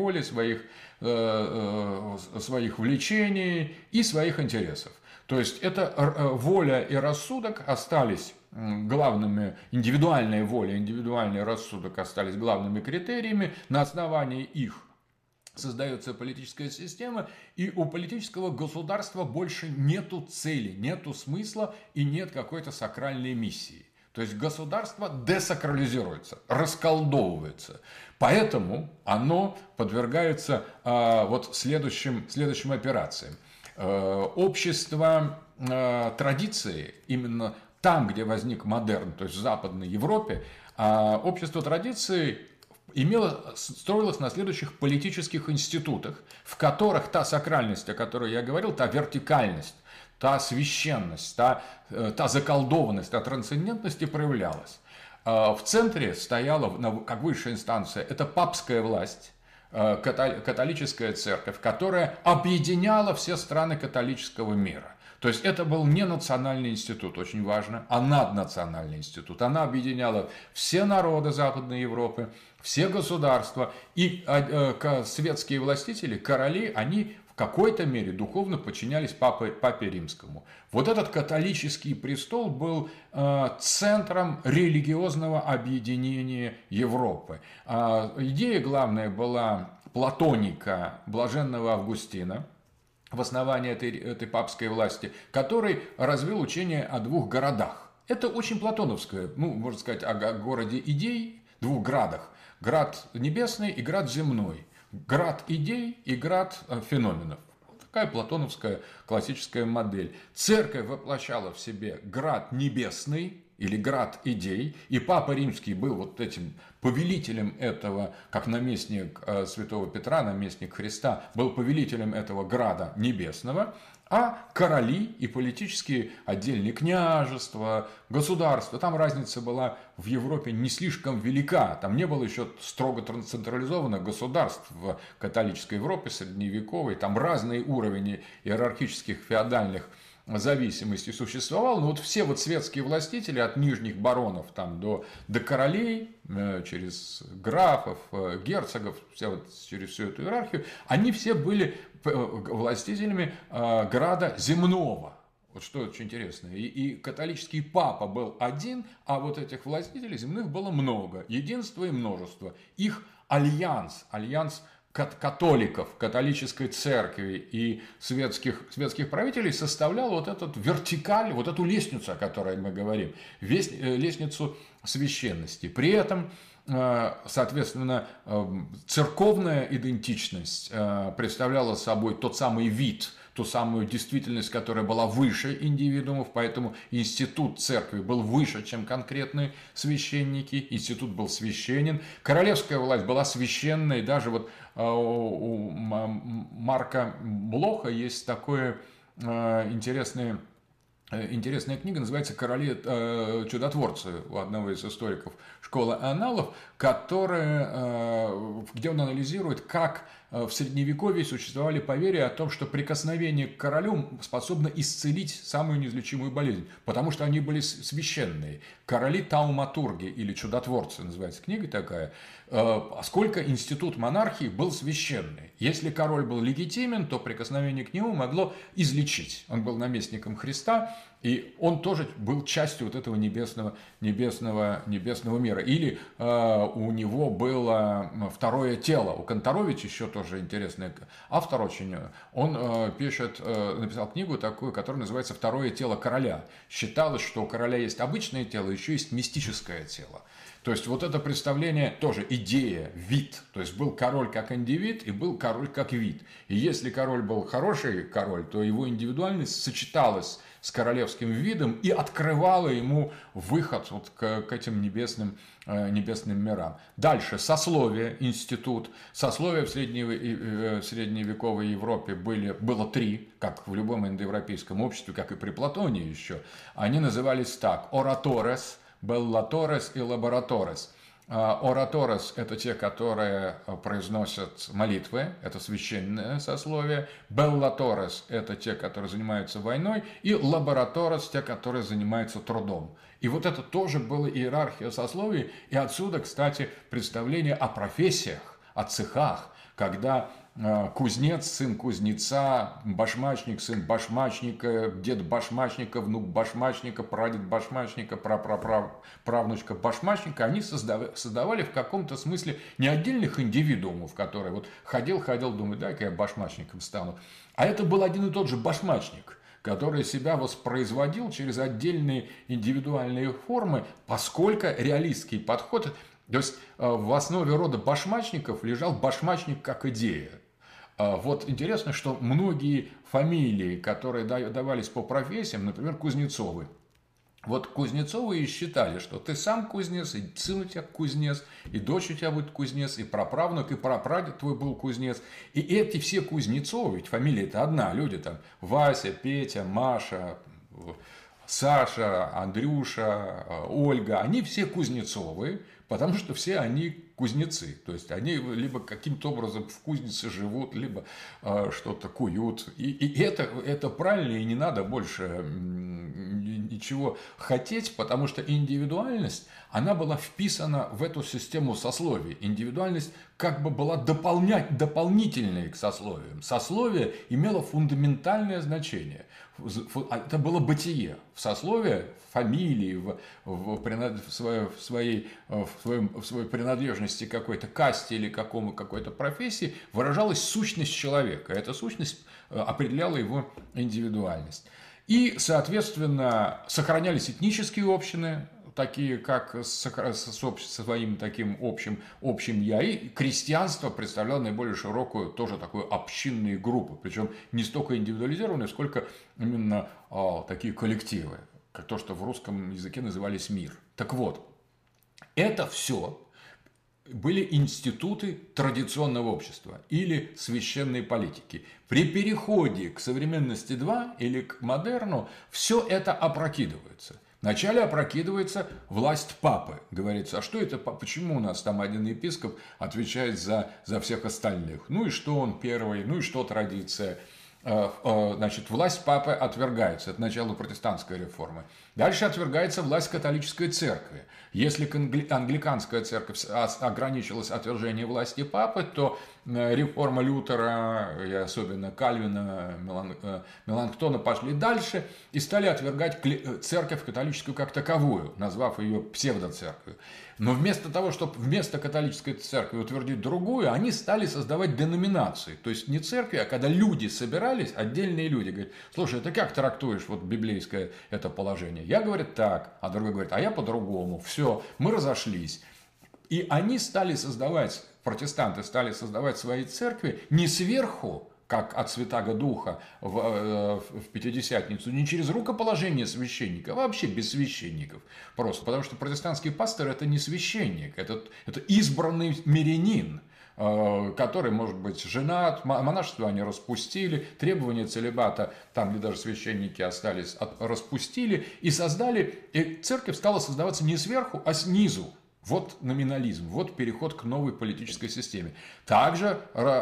своих влечений и своих интересов. То есть, это воля и рассудок остались главными, индивидуальная воля, индивидуальный рассудок остались главными критериями, на основании их создается политическая система, и у политического государства больше нету цели, нету смысла и нет какой-то сакральной миссии. То есть государство десакрализируется, расколдовывается. Поэтому оно подвергается вот следующим операциям. Общество традиции, именно там, где возник модерн, то есть в Западной Европе, общество традиции строилось на следующих политических институтах, в которых та сакральность, о которой я говорил, та вертикальность, та священность, та заколдованность, та трансцендентность и проявлялась. В центре стояла, как высшая инстанция, это папская власть, католическая церковь, которая объединяла все страны католического мира. То есть это был не национальный институт, очень важно, а наднациональный институт. Она объединяла все народы Западной Европы, все государства, и светские властители, короли, они в какой-то мере духовно подчинялись папе римскому. Вот этот католический престол был центром религиозного объединения Европы. Идея главная была платоника блаженного Августина, в основании этой папской власти, который развил учение о двух городах. Это очень платоновское, можно сказать, о городе идей, двух градах. Град небесный и град земной. Град идей и град феноменов. Такая платоновская классическая модель. Церковь воплощала в себе град небесный, или град идей, и Папа Римский был вот этим повелителем этого, как наместник святого Петра, наместник Христа, был повелителем этого града небесного, а короли и политические отдельные княжества, государства, там разница была в Европе не слишком велика, там не было еще строго централизованных государств в католической Европе средневековой, там разные уровни иерархических феодальных зависимости существовал, но вот все вот светские властители, от нижних баронов там, до королей, через графов, герцогов, через всю эту иерархию, они все были властителями града земного. Вот что очень интересно. И католический папа был один, а вот этих властителей земных было много. Единство и множество. Их альянс католиков, католической церкви и светских правителей составлял вот этот вертикаль, вот эту лестницу, о которой мы говорим, лестницу священности. При этом, соответственно, церковная идентичность представляла собой тот самый вид, ту самую действительность, которая была выше индивидуумов, поэтому институт церкви был выше, чем конкретные священники, институт был священен, королевская власть была священной, даже вот у Марка Блоха есть такое интересная книга, называется «Короли чудотворцы» у одного из историков школы аналов, где он анализирует, как в Средневековье существовали поверья о том, что прикосновение к королю способно исцелить самую неизлечимую болезнь, потому что они были священные. Короли тауматурги или чудотворцы, называется книга такая, сколько институт монархии был священный. Если король был легитимен, то прикосновение к нему могло излечить. Он был наместником Христа, и он тоже был частью вот этого небесного мира. Или у него было второе тело. У Канторовича еще тоже интересный автор очень. Он написал книгу такую, которая называется «Второе тело короля». Считалось, что у короля есть обычное тело, еще есть мистическое тело. То есть вот это представление тоже идея, вид. То есть был король как индивид и был король как вид. И если король был хороший король, то его индивидуальность сочеталась с королевским видом и открывала ему выход вот к этим небесным мирам. Дальше сословие, институт. Сословия в средневековой Европе было три, как в любом индоевропейском обществе, как и при Платоне еще. Они назывались так: ораторес, беллаторес и лабораторес. Ораторес – это те, которые произносят молитвы, это священное сословие. Беллаторес – это те, которые занимаются войной. И лабораторес – те, которые занимаются трудом. И вот это тоже была иерархия сословий. И отсюда, кстати, представление о профессиях, о цехах, когда кузнец, сын кузнеца, башмачник, сын башмачника, дед башмачника, внук башмачника, прадед башмачника, правнучка башмачника, они создавали в каком-то смысле не отдельных индивидуумов, которые вот ходил, думает, дай-ка я башмачником стану, а это был один и тот же башмачник, который себя воспроизводил через отдельные индивидуальные формы, поскольку реалистский подход. То есть в основе рода башмачников лежал башмачник как идея. Вот интересно, что многие фамилии, которые давались по профессиям, например, Кузнецовы. Вот Кузнецовы и считали, что ты сам кузнец, и сын у тебя кузнец, и дочь у тебя будет кузнец, и праправнук, и прапрадед твой был кузнец. И эти все Кузнецовы, ведь фамилия-то одна, люди там Вася, Петя, Маша, Саша, Андрюша, Ольга, они все Кузнецовы, потому что все они кузнецы. То есть они либо каким-то образом в кузнице живут, либо что-то куют. И это правильно, и не надо больше ничего хотеть, потому что индивидуальность, она была вписана в эту систему сословий. Индивидуальность как бы была дополнительной к сословиям. Сословие имело фундаментальное значение. Это было бытие. В сословии, в фамилии, в своей принадлежности к какой-то касте или какой-то профессии выражалась сущность человека. Эта сущность определяла его индивидуальность. И, соответственно, сохранялись этнические общины, такие как со своим таким общим «я», и крестьянство представляло наиболее широкую, тоже такую общинную группу, причем не столько индивидуализированную, сколько именно такие коллективы. как то, что в русском языке назывались мир. Так вот, это все были институты традиционного общества или священной политики. При переходе к современности 2 или к модерну все это опрокидывается. Вначале опрокидывается власть папы. Говорится, а что это, почему у нас там один епископ отвечает за всех остальных? Ну и что он первый, ну и что традиция? Значит, власть папы отвергается. Это начало протестантской реформы. Дальше отвергается власть католической церкви. Если англиканская церковь ограничилась отвержением власти папы, то реформа Лютера и особенно Кальвина, Меланхтона пошли дальше и стали отвергать церковь католическую как таковую, назвав ее псевдоцерковью. Но вместо того, чтобы вместо католической церкви утвердить другую, они стали создавать деноминации. То есть не церкви, а когда люди собирались, отдельные люди говорят: слушай, ты как трактуешь вот библейское это положение? Я, говорит, так, а другой говорит, а я по-другому. Все, мы разошлись. И они стали создавать, протестанты стали создавать свои церкви не сверху, как от Святаго Духа в Пятидесятницу, не через рукоположение священника, а вообще без священников. Просто потому что протестантский пастор – это не священник, это избранный мирянин, который может быть женат, монашество они распустили, требования целибата, там, где даже священники остались, распустили и создали, и церковь стала создаваться не сверху, а снизу. Вот номинализм, вот переход к новой политической системе. Также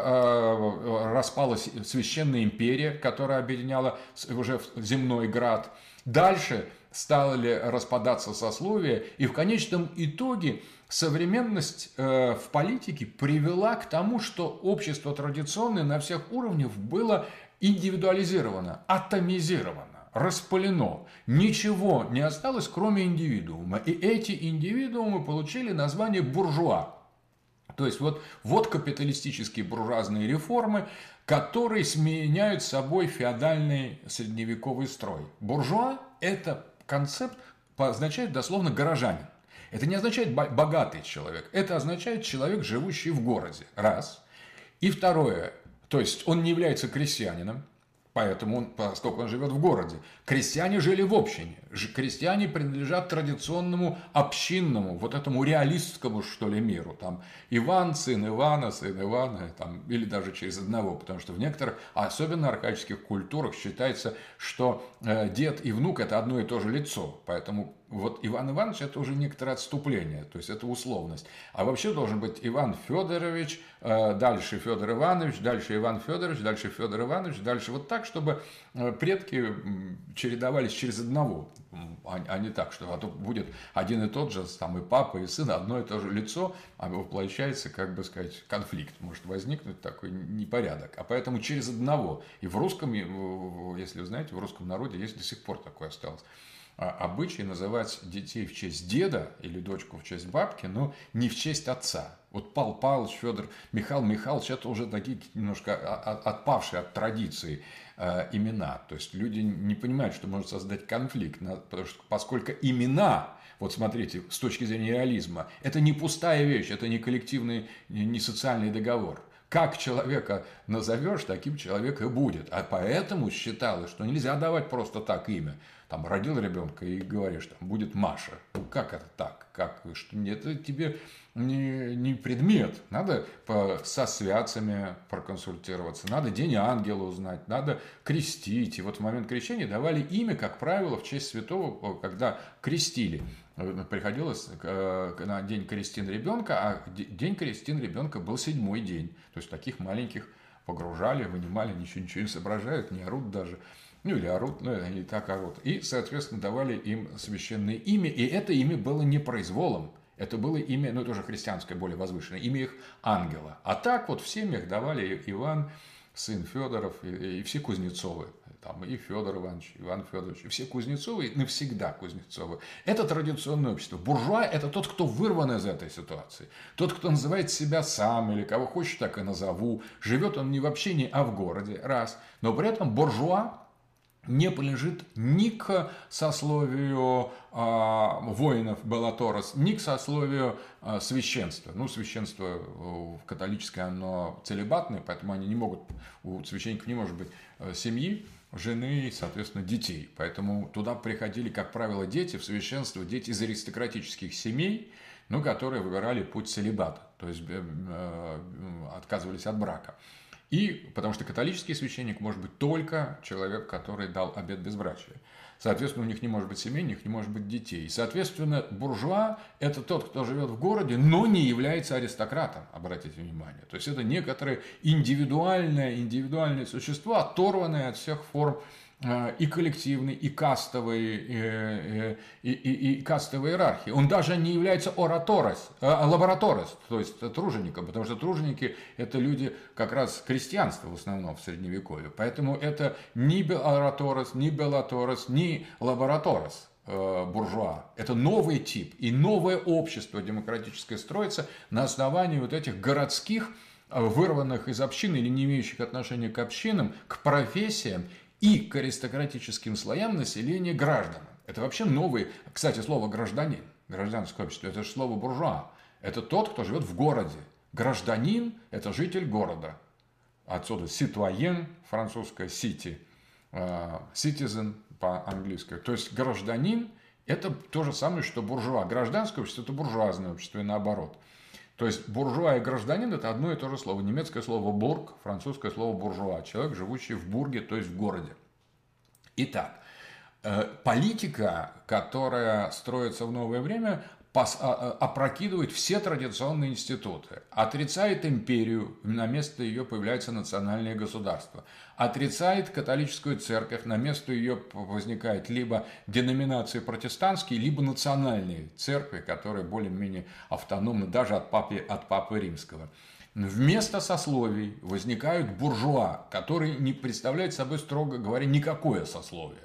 распалась священная империя, которая объединяла уже земной град. Дальше стали распадаться сословия, и в конечном итоге современность в политике привела к тому, что общество традиционное на всех уровнях было индивидуализировано, атомизировано, распылено. Ничего не осталось, кроме индивидуума. И эти индивидуумы получили название буржуа. То есть вот капиталистические буржуазные реформы, которые сменяют собой феодальный средневековый строй. Буржуа – это концепт, означает дословно горожанин. Это не означает богатый человек, это означает человек, живущий в городе. Раз. И второе, то есть он не является крестьянином, поэтому поскольку он живет в городе. Крестьяне жили в общине. Крестьяне принадлежат традиционному общинному, вот этому реалистскому, что ли, миру. Там Иван, сын Ивана, там, или даже через одного. Потому что в некоторых, особенно архаических культурах, считается, что дед и внук – это одно и то же лицо. Поэтому вот Иван Иванович – это уже некоторое отступление, то есть это условность. А вообще должен быть Иван Федорович, дальше Федор Иванович, дальше Иван Федорович, дальше Федор Иванович, дальше вот так, чтобы предки чередовались через одного, а не так, что будет один и тот же, там и папа, и сын, одно и то же лицо, а воплощается, как бы сказать, конфликт, может возникнуть такой непорядок. А поэтому через одного. И в русском, если вы знаете, в русском народе есть до сих пор такое осталось обычай называть детей в честь деда или дочку в честь бабки, но не в честь отца. Вот Павел Павлович, Федор, Михаил Михайлович – это уже такие немножко отпавшие от традиции имена. То есть люди не понимают, что может создать конфликт, поскольку имена, вот смотрите, с точки зрения реализма, это не пустая вещь, это не коллективный, не социальный договор. Как человека назовешь, таким человек и будет. А поэтому считалось, что нельзя давать просто так имя. Там родил ребенка и говоришь, там будет Маша. Ну как это так? Как? Что? Это тебе не предмет. Надо со святцами проконсультироваться, надо день ангела узнать, надо крестить. И вот в момент крещения давали имя, как правило, в честь святого, когда крестили. Приходилось на день крестин ребенка, а день крестин ребенка был 7-й день. То есть таких маленьких погружали, вынимали, ничего не соображают, не орут даже. Ну или орут, но они и так орут. И, соответственно, давали им священное имя. И это имя было не произволом. Это было имя, ну это уже христианское, более возвышенное, имя их ангела. А так вот в семьях давали Иван, сын Федоров, и все Кузнецовы. Там и Федор Иванович, Иван Федорович, и все Кузнецовы, навсегда Кузнецовы. Это традиционное общество. Буржуа – это тот, кто вырван из этой ситуации. Тот, кто называет себя сам, или кого хочет, так и назову. Живет он не в общине, а в городе, раз. Но при этом буржуа не принадлежит ни к сословию воинов Беллаторос, ни к сословию священства. Ну, священство в католическое, оно целибатное, поэтому они не могут, у священников не может быть семьи, жены и, соответственно, детей. Поэтому туда приходили, как правило, дети, в священство, дети из аристократических семей, но которые выбирали путь целибата, то есть отказывались от брака. И потому что католический священник может быть только человек, который дал обет безбрачия. Соответственно, у них не может быть семей, у них не может быть детей. И, соответственно, буржуа – это тот, кто живет в городе, но не является аристократом, обратите внимание. То есть, это некоторые индивидуальные существа, оторванные от всех форм и коллективной, и кастовой, и кастовой иерархии. Он даже не является лабораторос, то есть тружеником, потому что труженики – это люди как раз крестьянства в основном в Средневековье. Поэтому это ни ораторос, ни беллаторос, ни лабораторос буржуа. Это новый тип и новое общество демократическое строится на основании вот этих городских, вырванных из общины или не имеющих отношения к общинам, к профессиям и к аристократическим слоям населения граждан. Это вообще новый, кстати, слово «гражданин», гражданское общество, это же слово «буржуа». Это тот, кто живет в городе. Гражданин – это житель города. Отсюда «citoyen» французское, «city», «citizen» по-английски. То есть гражданин – это то же самое, что буржуа. Гражданское общество – это буржуазное общество и наоборот. То есть буржуа и гражданин – это одно и то же слово. Немецкое слово «бург», французское слово «буржуа». Человек, живущий в бурге, то есть в городе. Итак, политика, которая строится в новое время, опрокидывает все традиционные институты, отрицает империю, на место ее появляется национальное государство, отрицает католическую церковь, на место ее возникает либо деноминации протестантские, либо национальные церкви, которые более-менее автономны даже от папы римского. Вместо сословий возникают буржуа, которые не представляют собой, строго говоря, никакое сословие.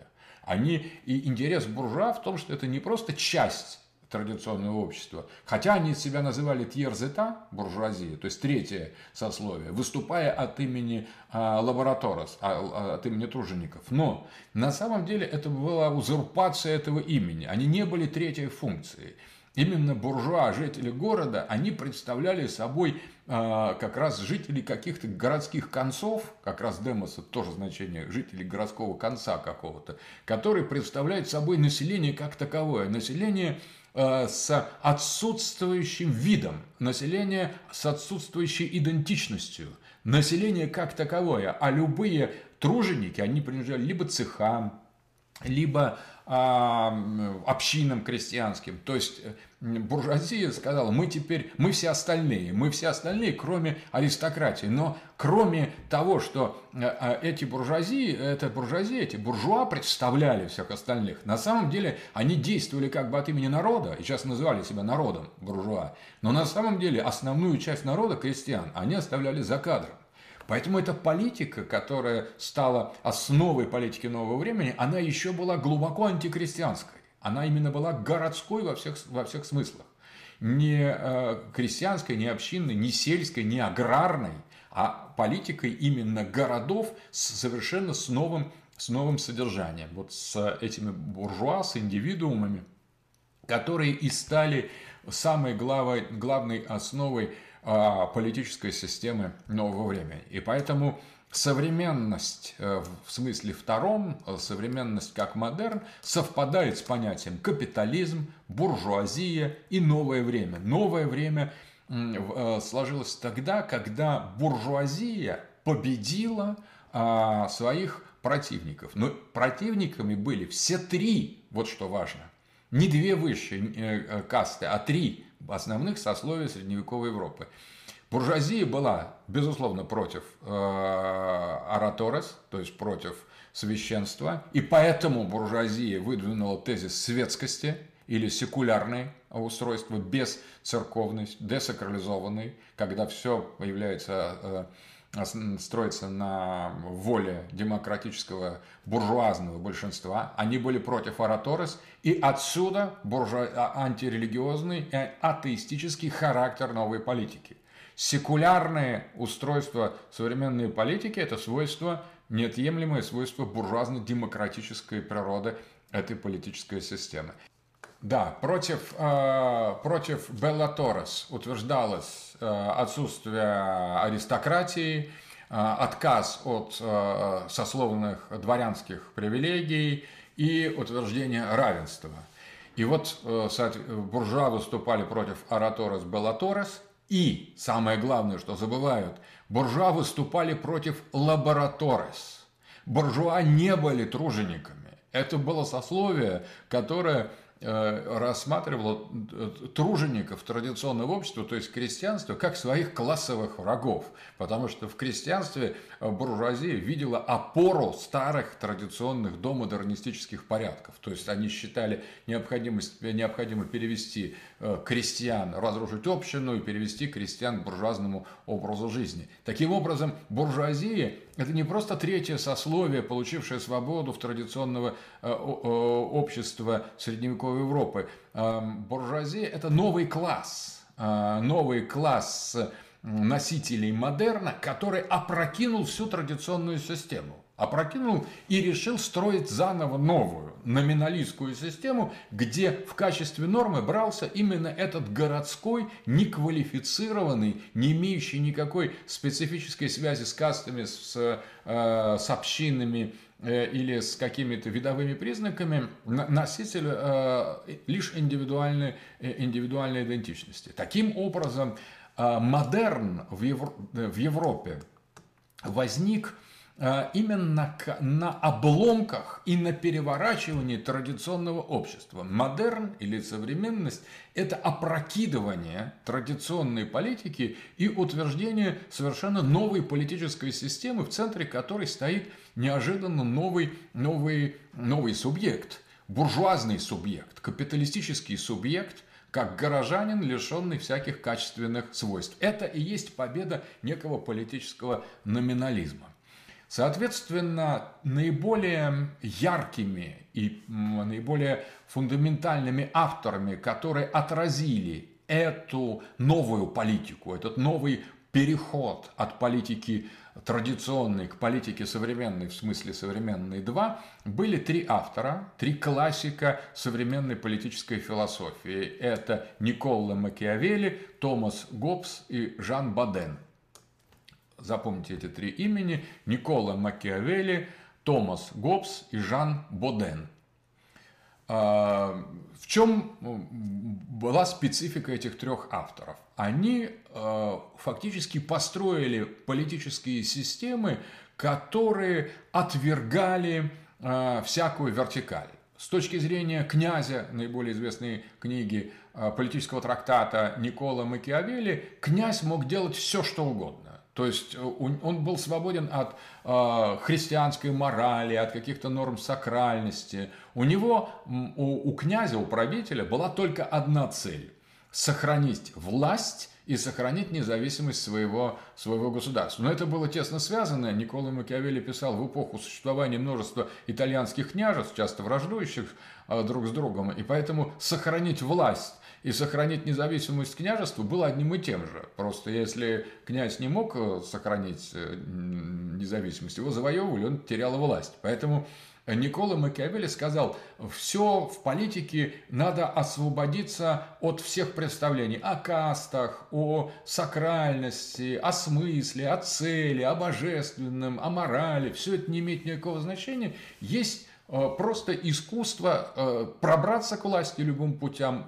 И интерес буржуа в том, что это не просто часть традиционного общества, хотя они себя называли тьерзета, буржуазия, то есть третье сословие, выступая от имени лабораторос, от имени тружеников. Но на самом деле это была узурпация этого имени, они не были третьей функцией. Именно буржуа, жители города, они представляли собой как раз жителей каких-то городских концов, как раз демос это тоже значение жителей городского конца какого-то, которые представляют собой население как таковое, население с отсутствующим видом, население с отсутствующей идентичностью, население как таковое, а любые труженики, они принадлежали либо цехам, либо общинам крестьянским. То есть буржуазия сказала, мы все остальные, кроме аристократии. Но кроме того, что эти буржуа представляли всех остальных, на самом деле они действовали как бы от имени народа, и сейчас называли себя народом буржуа, но на самом деле основную часть народа, крестьян, они оставляли за кадром. Поэтому эта политика, которая стала основой политики нового времени, она еще была глубоко антикрестьянской. Она именно была городской во всех смыслах. Не крестьянской, не общинной, не сельской, не аграрной, а политикой именно городов совершенно с новым содержанием. Вот с этими буржуа, с индивидуумами, которые и стали самой главной основой политической системы нового времени. И поэтому современность в смысле втором, современность как модерн, совпадает с понятием капитализм, буржуазия и новое время. Новое время сложилось тогда, когда буржуазия победила своих противников. Но противниками были все три, вот что важно. Не две высшие касты, а три основных сословия средневековой Европы. Буржуазия была, безусловно, против ораторос, то есть против священства, и поэтому буржуазия выдвинула тезис светскости или секулярной устройства, без церковной, десакрализованной, когда все строится на воле демократического буржуазного большинства. Они были против ораторос, и отсюда антирелигиозный и атеистический характер новой политики. Секулярное устройство современной политики – это свойство неотъемлемое свойство буржуазно-демократической природы этой политической системы. Да, против Белла Торрес утверждалось отсутствие аристократии, отказ от сословных дворянских привилегий и утверждение равенства. И вот буржуа выступали против ораторес Белла Торрес, и, самое главное, что забывают, буржуа выступали против лабораторес. Буржуа не были тружениками. Это было сословие, которое рассматривало тружеников традиционного общества, то есть крестьянства, как своих классовых врагов, потому что в крестьянстве буржуазия видела опору старых традиционных домодернистических порядков, то есть они считали необходимо перевести крестьян, разрушить общину и перевести крестьян к буржуазному образу жизни. Таким образом, буржуазия – это не просто третье сословие, получившее свободу в традиционного общества средневековой Европы. Буржуазия – это новый класс носителей модерна, который опрокинул всю традиционную систему. Опрокинул и решил строить заново новую номиналистскую систему, где в качестве нормы брался именно этот городской, неквалифицированный, не имеющий никакой специфической связи с кастами, с общинами или с какими-то видовыми признаками, носитель лишь индивидуальной идентичности. Таким образом, модерн в Европе возник именно на обломках и на переворачивании традиционного общества. Модерн или современность – это опрокидывание традиционной политики и утверждение совершенно новой политической системы, в центре которой стоит неожиданно новый субъект, буржуазный субъект, капиталистический субъект, как горожанин, лишенный всяких качественных свойств. Это и есть победа некого политического номинализма. Соответственно, наиболее яркими и наиболее фундаментальными авторами, которые отразили эту новую политику, этот новый переход от политики традиционной к политике современной, в смысле современной 2, были три автора, три классика современной политической философии. Это Никколо Макиавелли, Томас Гоббс и Жан Боден. Запомните эти три имени: Никколо Макиавелли, Томас Гоббс и Жан Боден. В чем была специфика этих трех авторов? Они фактически построили политические системы, которые отвергали всякую вертикаль. С точки зрения князя, наиболее известной книги политического трактата Никколо Макиавелли, князь мог делать все, что угодно. То есть он был свободен от христианской морали, от каких-то норм сакральности. У князя, у правителя была только одна цель – сохранить власть и сохранить независимость своего государства. Но это было тесно связано. Никколо Макиавелли писал в эпоху существования множества итальянских княжеств, часто враждующих друг с другом, и поэтому сохранить власть и сохранить независимость княжества было одним и тем же. Просто если князь не мог сохранить независимость, его завоевывали, он терял власть. Поэтому Никколо Макиавелли сказал: все в политике надо освободиться от всех представлений о кастах, о сакральности, о смысле, о цели, о божественном, о морали. Все это не имеет никакого значения. Есть просто искусство пробраться к власти любым путем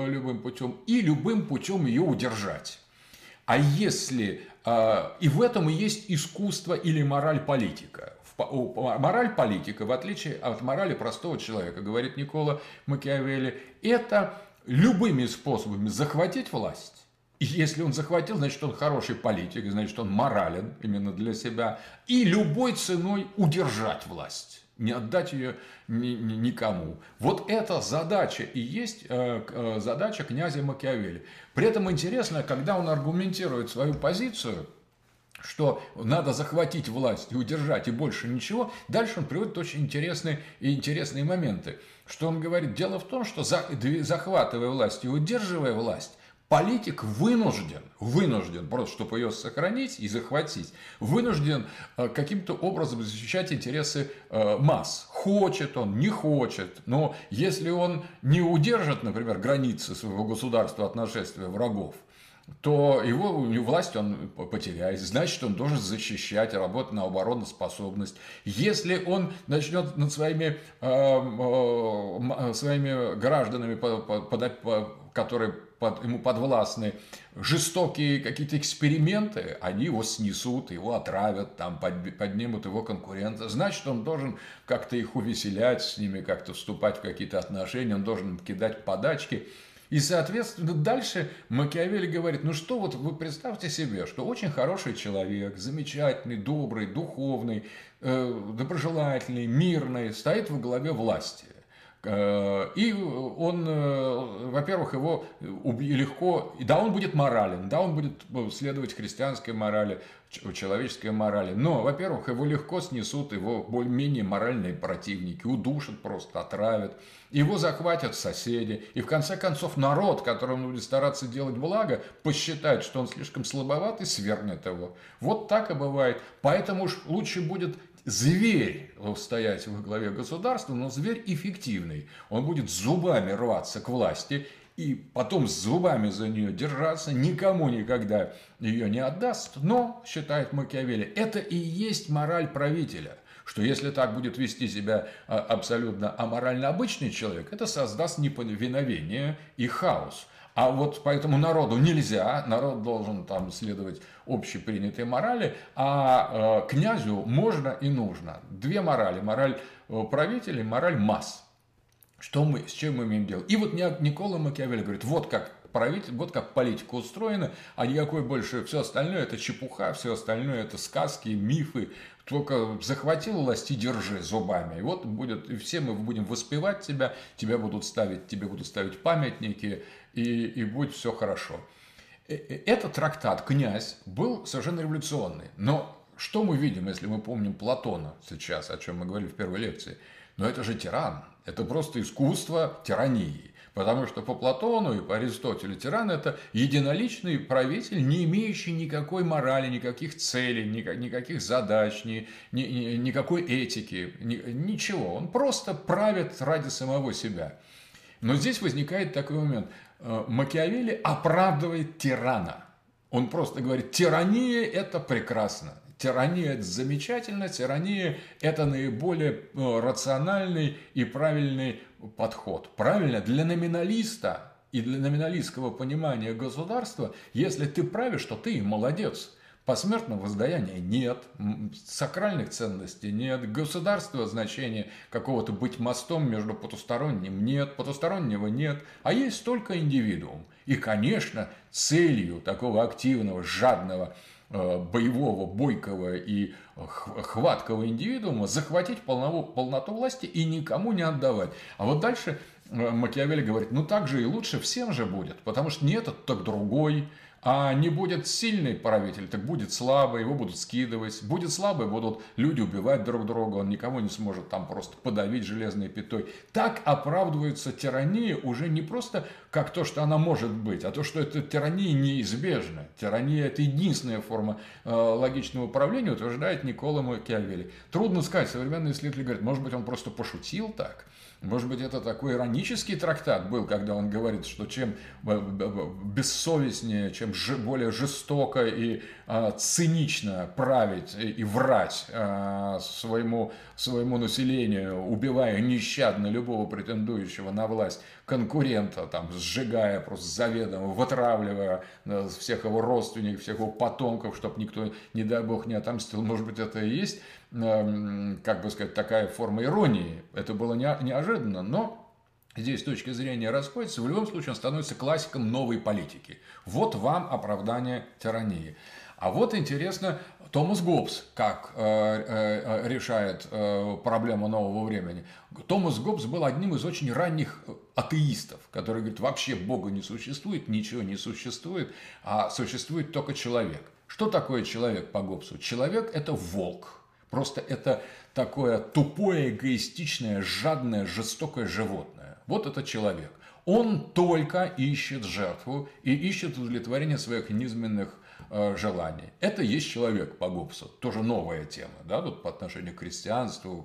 и любым путем ее удержать. А если и в этом и есть искусство или мораль политика. Мораль политика, в отличие от морали простого человека, говорит Никколо Макиавелли, это любыми способами захватить власть. И если он захватил, значит, он хороший политик, значит, он морален именно для себя. И любой ценой удержать власть. Не отдать ее никому. Вот эта задача и есть задача князя Макиавелли. При этом интересно, когда он аргументирует свою позицию, что надо захватить власть и удержать, и больше ничего, дальше он приводит очень интересные моменты. Что он говорит? Дело в том, что захватывая власть и удерживая власть, политик вынужден, просто чтобы ее сохранить и захватить, вынужден каким-то образом защищать интересы масс. Хочет он, не хочет, но если он не удержит, например, границы своего государства от нашествия врагов, то его власть он потеряет. Значит, он должен защищать, работать на обороноспособность. Если он начнет над своими гражданами, которые ему подвластны, жестокие какие-то эксперименты, они его снесут, его отравят, там, поднимут его конкурента. Значит, он должен как-то их увеселять, с ними как-то вступать в какие-то отношения, он должен кидать подачки. И, соответственно, дальше Макиавелли говорит, ну что вот вы представьте себе, что очень хороший человек, замечательный, добрый, духовный, доброжелательный, мирный, стоит во главе власти. И он, во-первых, его легко, да, он будет морален, да, он будет следовать христианской морали, человеческой морали, но, во-первых, его легко снесут его более-менее моральные противники, удушат просто, отравят, его захватят соседи, и в конце концов народ, которому будет стараться делать благо, посчитает, что он слишком слабоват и свергнет его. Вот так и бывает, поэтому уж лучше будет зверь стоять во главе государства, но зверь эффективный. Он будет зубами рваться к власти и потом с зубами за нее держаться, никому никогда ее не отдаст. Но, считает Макиавелли, это и есть мораль правителя. Что если так будет вести себя абсолютно аморально обычный человек, это создаст неповиновение и хаос. А вот поэтому народу нельзя, народ должен там следовать общепринятой морали, а князю можно и нужно. Две морали: мораль правителей, мораль масс. С чем мы имеем дело? И вот Никколо Макиавелли говорит, вот как правитель, вот как политика устроена, а никакой больше, все остальное это чепуха, все остальное это сказки, мифы. Только захватил власть и держи зубами. И вот будет, и все мы будем воспевать тебя, тебе будут ставить памятники, и будет все хорошо. Этот трактат «Князь» был совершенно революционный. Но что мы видим, если мы помним Платона сейчас, о чем мы говорили в первой лекции? Но это же тиран. Это просто искусство тирании. Потому что по Платону и по Аристотелю тиран – это единоличный правитель, не имеющий никакой морали, никаких целей, никаких задач, никакой этики, ничего. Он просто правит ради самого себя. Но здесь возникает такой момент. Макиавелли оправдывает тирана. Он просто говорит, тирания – это прекрасно. Тирания – это замечательно, тирания – это наиболее рациональный и правильный подход. Правильно, для номиналиста и для номиналистского понимания государства, если ты правишь, то ты и молодец. Посмертного воздаяния нет, сакральных ценностей нет, государства значения какого-то быть мостом между потусторонним нет, потустороннего нет, а есть только индивидуум. И, конечно, целью такого активного, жадного, боевого, бойкого и хваткого индивидуума захватить полноту власти и никому не отдавать. А вот дальше Макиавелли говорит, ну так же и лучше всем же будет, потому что не этот, так другой. А не будет сильный правитель, так будет слабый, его будут скидывать. Будет слабый, будут люди убивать друг друга, он никому не сможет там просто подавить железной пятой. Так оправдывается тирания уже не просто как то, что она может быть, а то, что эта тирания неизбежна. Тирания – это единственная форма логичного управления, утверждает Никколо Макиавелли. Трудно сказать, современные исследователи говорят, может быть, он просто пошутил так. Может быть, это такой иронический трактат был, когда он говорит, что чем бессовестнее, чем более жестоко и цинично править и врать своему населению, убивая нещадно любого претендующего на власть конкурента, там, сжигая просто заведомо, вытравливая всех его родственников, всех его потомков, чтобы никто, не дай бог, не отомстил. Может быть, это и есть, как бы сказать, такая форма иронии. Это было неожиданно, но здесь с точки зрения расходится. В любом случае он становится классиком новой политики. Вот вам оправдание тирании. А вот интересно, Томас Гоббс как решает проблему нового времени. Томас Гоббс был одним из очень ранних атеистов, который говорит, вообще Бога не существует, ничего не существует, а существует только человек. Что такое человек по Гоббсу? Человек – это волк. Просто это такое тупое, эгоистичное, жадное, жестокое животное. Вот это человек. Он только ищет жертву и ищет удовлетворение своих низменных желаний. Это есть человек по Гоббсу. Тоже новая тема, да, вот по отношению к христианству,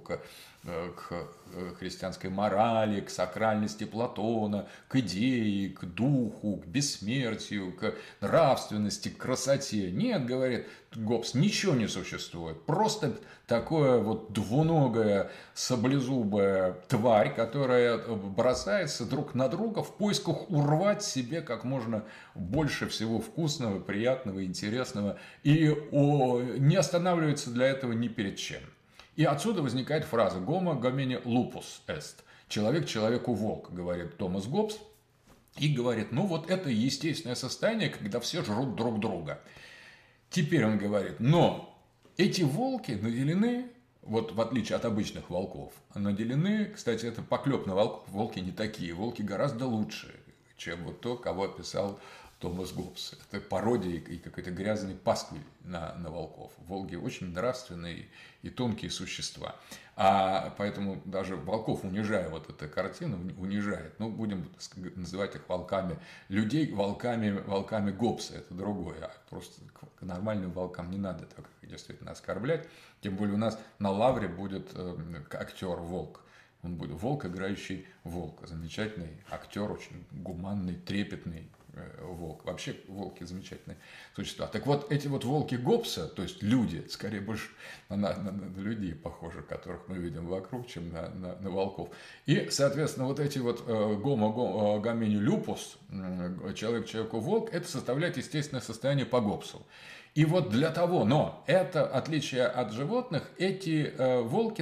к христианской морали, к сакральности Платона, к идее, к духу, к бессмертию, к нравственности, к красоте. Нет, говорит Гоббс, ничего не существует. Просто такое вот двуногая, саблезубая тварь, которая бросается друг на друга в поисках урвать себе как можно больше всего вкусного, приятного, интересного. И не останавливается для этого ни перед чем. И отсюда возникает фраза «Homo homini lupus est». «Человек человеку волк», говорит Томас Гоббс. И говорит, ну вот это естественное состояние, когда все жрут друг друга. Теперь он говорит, но эти волки наделены, вот в отличие от обычных волков, наделены, кстати, это поклеп на волков, волки не такие, волки гораздо лучше, чем вот то, кого описал Томас Гоббс. Это пародия и какой-то грязный пасквиль на волков. Волки очень нравственные и тонкие существа. А поэтому даже волков, унижая вот эта картина, унижает. Ну, будем называть их волками людей, волками Гоббса. Это другое. А просто к нормальным волкам не надо так действительно оскорблять. Тем более у нас на лавре будет актер волк. Он будет волк, играющий волка. Замечательный актер, очень гуманный, трепетный волк. Вообще волки замечательные существа. Так вот, эти вот волки Гоббса, то есть люди, скорее больше на людей похожи, которых мы видим вокруг, чем на волков. И, соответственно, вот эти вот Homo homini lupus, человек человеку волк, это составляет естественное состояние по Гоббсу. И вот для того, но это отличие от животных, эти волки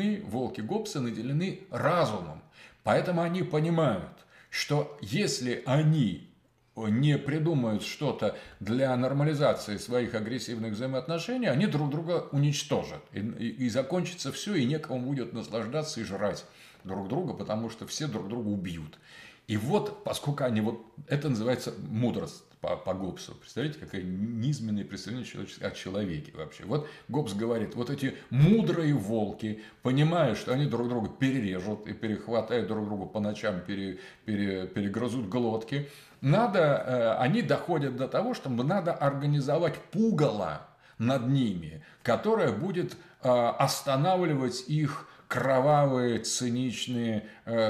Гоббса наделены разумом. Поэтому они понимают, что если они не придумают что-то для нормализации своих агрессивных взаимоотношений, они друг друга уничтожат. И закончится все, и некому будет наслаждаться и жрать друг друга, потому что все друг друга убьют. И вот, поскольку они вот, это называется мудрость по Гоббсу. Представляете, какое низменное представление о человеке вообще. Вот Гоббс говорит, вот эти мудрые волки, понимая, что они друг друга перережут и перехватают друг друга по ночам, перегрызут глотки, они доходят до того, что надо организовать пугало над ними, которое будет останавливать их кровавые, циничные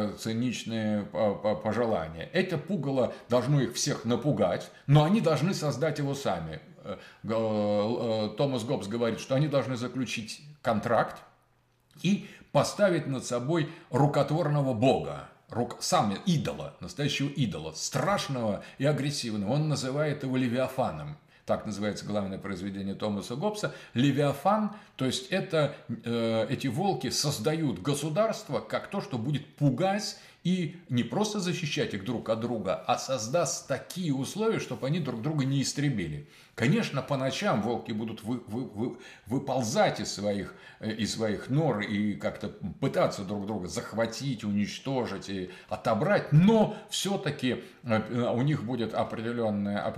пожелания. Это пугало должно их всех напугать, но они должны создать его сами. Томас Гоббс говорит, что они должны заключить контракт и поставить над собой рукотворного бога. Сам идола, настоящего идола, страшного и агрессивного. Он называет его Левиафаном. Так называется главное произведение Томаса Гоббса. Левиафан, то есть эти волки создают государство как то, что будет пугать и не просто защищать их друг от друга, а создаст такие условия, чтобы они друг друга не истребили. Конечно, по ночам волки будут выползать из своих нор и как-то пытаться друг друга захватить, уничтожить и отобрать, но все-таки у них будет определенная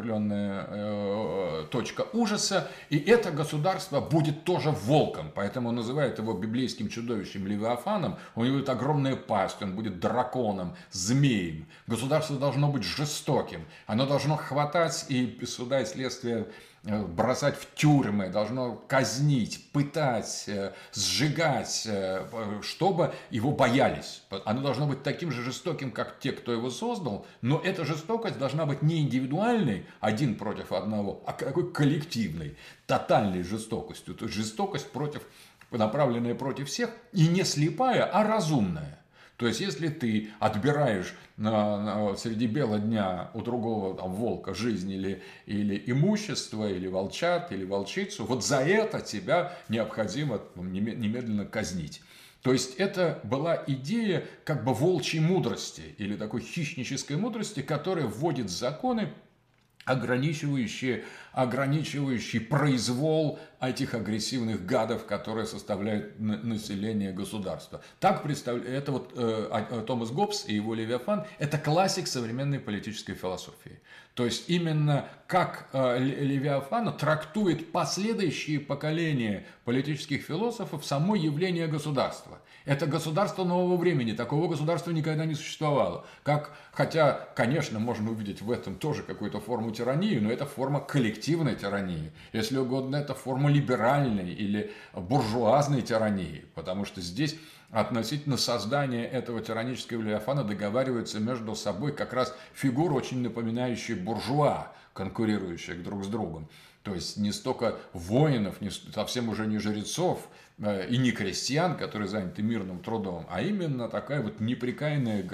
точка ужаса, и это государство будет тоже волком, поэтому называют его библейским чудовищем Левиафаном. У него будет огромная пасть, он будет драконом, змеем. Государство должно быть жестоким, оно должно хватать и суда и следствия бросать в тюрьмы, должно казнить, пытать, сжигать, чтобы его боялись. Оно должно быть таким же жестоким, как те, кто его создал, но эта жестокость должна быть не индивидуальной, один против одного, а такой коллективной, тотальной жестокостью. То есть жестокость направленная против всех, и не слепая, а разумная. То есть, если ты отбираешь среди бела дня у другого волка жизнь или имущество, или волчат, или волчицу, вот за это тебя необходимо немедленно казнить. То есть, это была идея как бы волчьей мудрости или такой хищнической мудрости, которая вводит законы, ограничивающие ограничивающий произвол этих агрессивных гадов, которые составляют население государства. Так это вот Томас Гоббс и его Левиафан – это классик современной политической философии. То есть именно как Левиафан трактует последующие поколения политических философов само явление государства. Это государство нового времени, такого государства никогда не существовало. Хотя, конечно, можно увидеть в этом тоже какую-то форму тирании, но это форма коллективной тирании. Если угодно, это форма либеральной или буржуазной тирании, потому что здесь относительно создания этого тиранического Левиафана договариваются между собой как раз фигуры, очень напоминающие буржуа, конкурирующих друг с другом. То есть не столько воинов, совсем уже не жрецов и не крестьян, которые заняты мирным трудом, а именно такая вот непрекаянная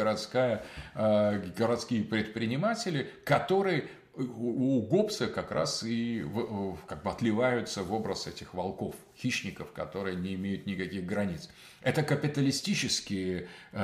городские предприниматели, которые у Гоббса как раз и как бы отливаются в образ этих волков, хищников, которые не имеют никаких границ. Это капиталистические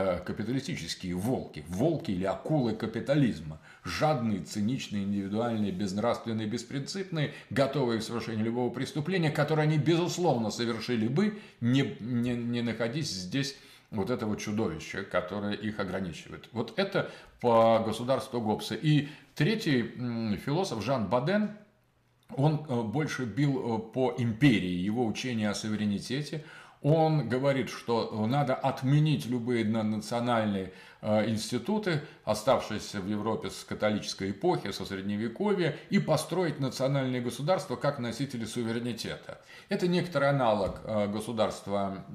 волки, волки или акулы капитализма, жадные, циничные, индивидуальные, безнравственные, беспринципные, готовые к совершению любого преступления, которое они, безусловно, совершили бы, не находясь здесь вот этого чудовища, которое их ограничивает. Вот это по государству Гоббса. И третий философ Жан Боден, он больше бил по империи, его учение о суверенитете. Он говорит, что надо отменить любые национальные институты, оставшиеся в Европе с католической эпохи, со Средневековья, и построить национальные государства как носители суверенитета. Это некоторый аналог государства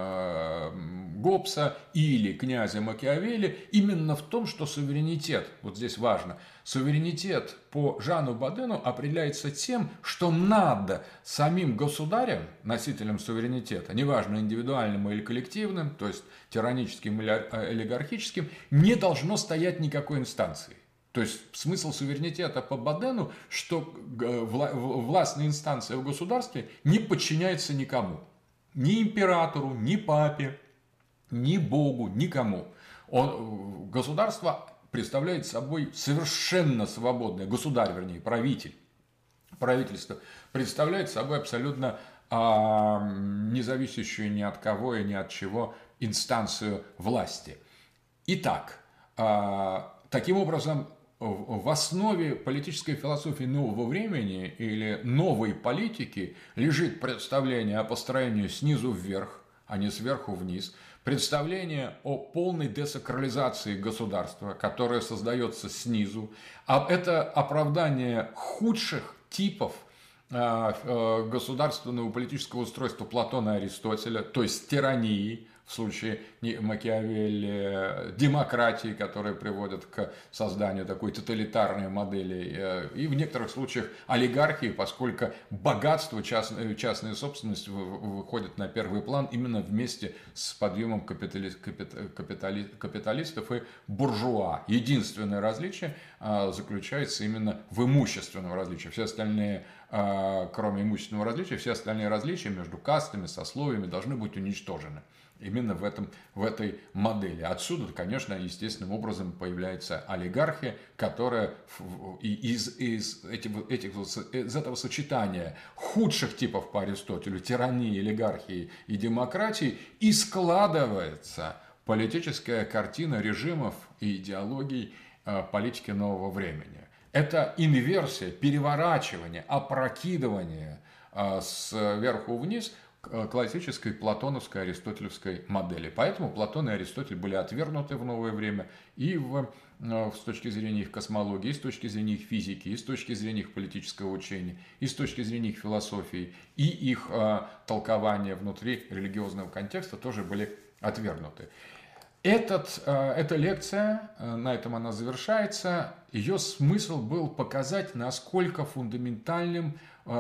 Гоббса или князя Макиавелли именно в том, что суверенитет, вот здесь важно, суверенитет по Жану Бодену определяется тем, что над самим государем, носителем суверенитета, неважно индивидуальным или коллективным, то есть тираническим или олигархическим, не должно стоять никакой инстанции. То есть смысл суверенитета по Бодену, что властная инстанция в государстве не подчиняется никому. Ни императору, ни папе, ни Богу, никому. Государство представляет собой совершенно свободное, государь, вернее, правительство представляет собой абсолютно независящую ни от кого и ни от чего инстанцию власти. Итак, таким образом, в основе политической философии нового времени или новой политики лежит представление о построении снизу вверх, а не сверху вниз, представление о полной десакрализации государства, которое создается снизу, это оправдание худших типов государственного политического устройства Платона и Аристотеля, то есть тирании, в случае Макиавелли, демократии, которые приводят к созданию такой тоталитарной модели, и в некоторых случаях олигархии, поскольку богатство, частная собственность выходит на первый план именно вместе с подъемом капиталистов и буржуа. Единственное различие заключается именно в имущественном различии. Все остальные, кроме имущественного различия, все остальные различия между кастами, сословиями должны быть уничтожены. Именно в этой модели. Отсюда, конечно, естественным образом появляется олигархия, которая из этого сочетания худших типов по Аристотелю, тирании, олигархии и демократии, и складывается политическая картина режимов и идеологий политики нового времени. Это инверсия, переворачивание, опрокидывание сверху вниз классической платоновской аристотелевской модели. Поэтому Платон и Аристотель были отвергнуты в новое время и с точки зрения их космологии, и с точки зрения их физики, и с точки зрения их политического учения, и с точки зрения их философии, и их толкования внутри религиозного контекста тоже были отвергнуты. Эта лекция, на этом она завершается, ее смысл был показать, насколько фундаментальной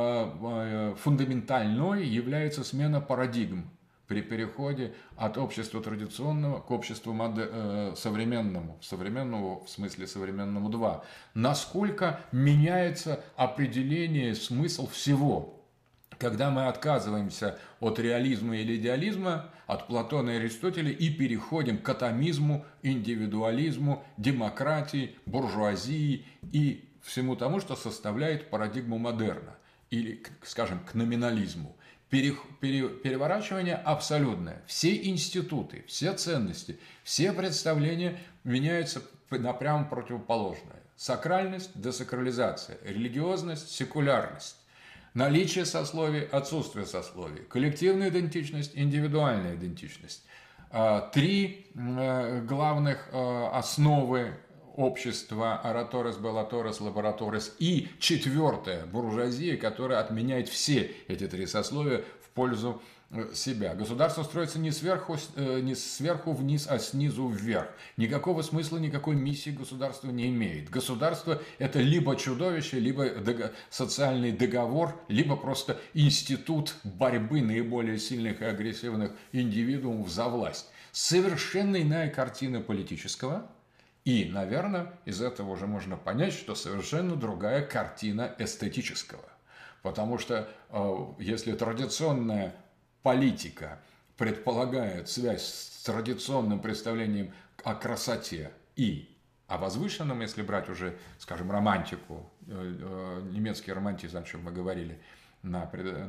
является смена парадигм при переходе от общества традиционного к обществу современному, в смысле современному 2. Насколько меняется определение, смысл всего. Когда мы отказываемся от реализма или идеализма, от Платона и Аристотеля и переходим к атомизму, индивидуализму, демократии, буржуазии и всему тому, что составляет парадигму модерна, или, скажем, к номинализму. Переворачивание абсолютное. Все институты, все ценности, все представления меняются на прямо противоположное. Сакральность, десакрализация, религиозность, секулярность, наличие сословий, отсутствие сословий, коллективная идентичность, индивидуальная идентичность. Три главных основы общества: ораторес, беллаторес, лабораторес. И четвертая — буржуазия, которая отменяет все эти три сословия в пользу себя. Государство строится не сверху вниз, а снизу вверх. Никакого смысла, никакой миссии государство не имеет. Государство – это либо чудовище, либо социальный договор, либо просто институт борьбы наиболее сильных и агрессивных индивидуумов за власть. Совершенно иная картина политического. И, наверное, из этого уже можно понять, что совершенно другая картина эстетического. Потому что если традиционная политика предполагает связь с традиционным представлением о красоте и о возвышенном, если брать уже, скажем, романтику, немецкий романтизм, о чем мы говорили на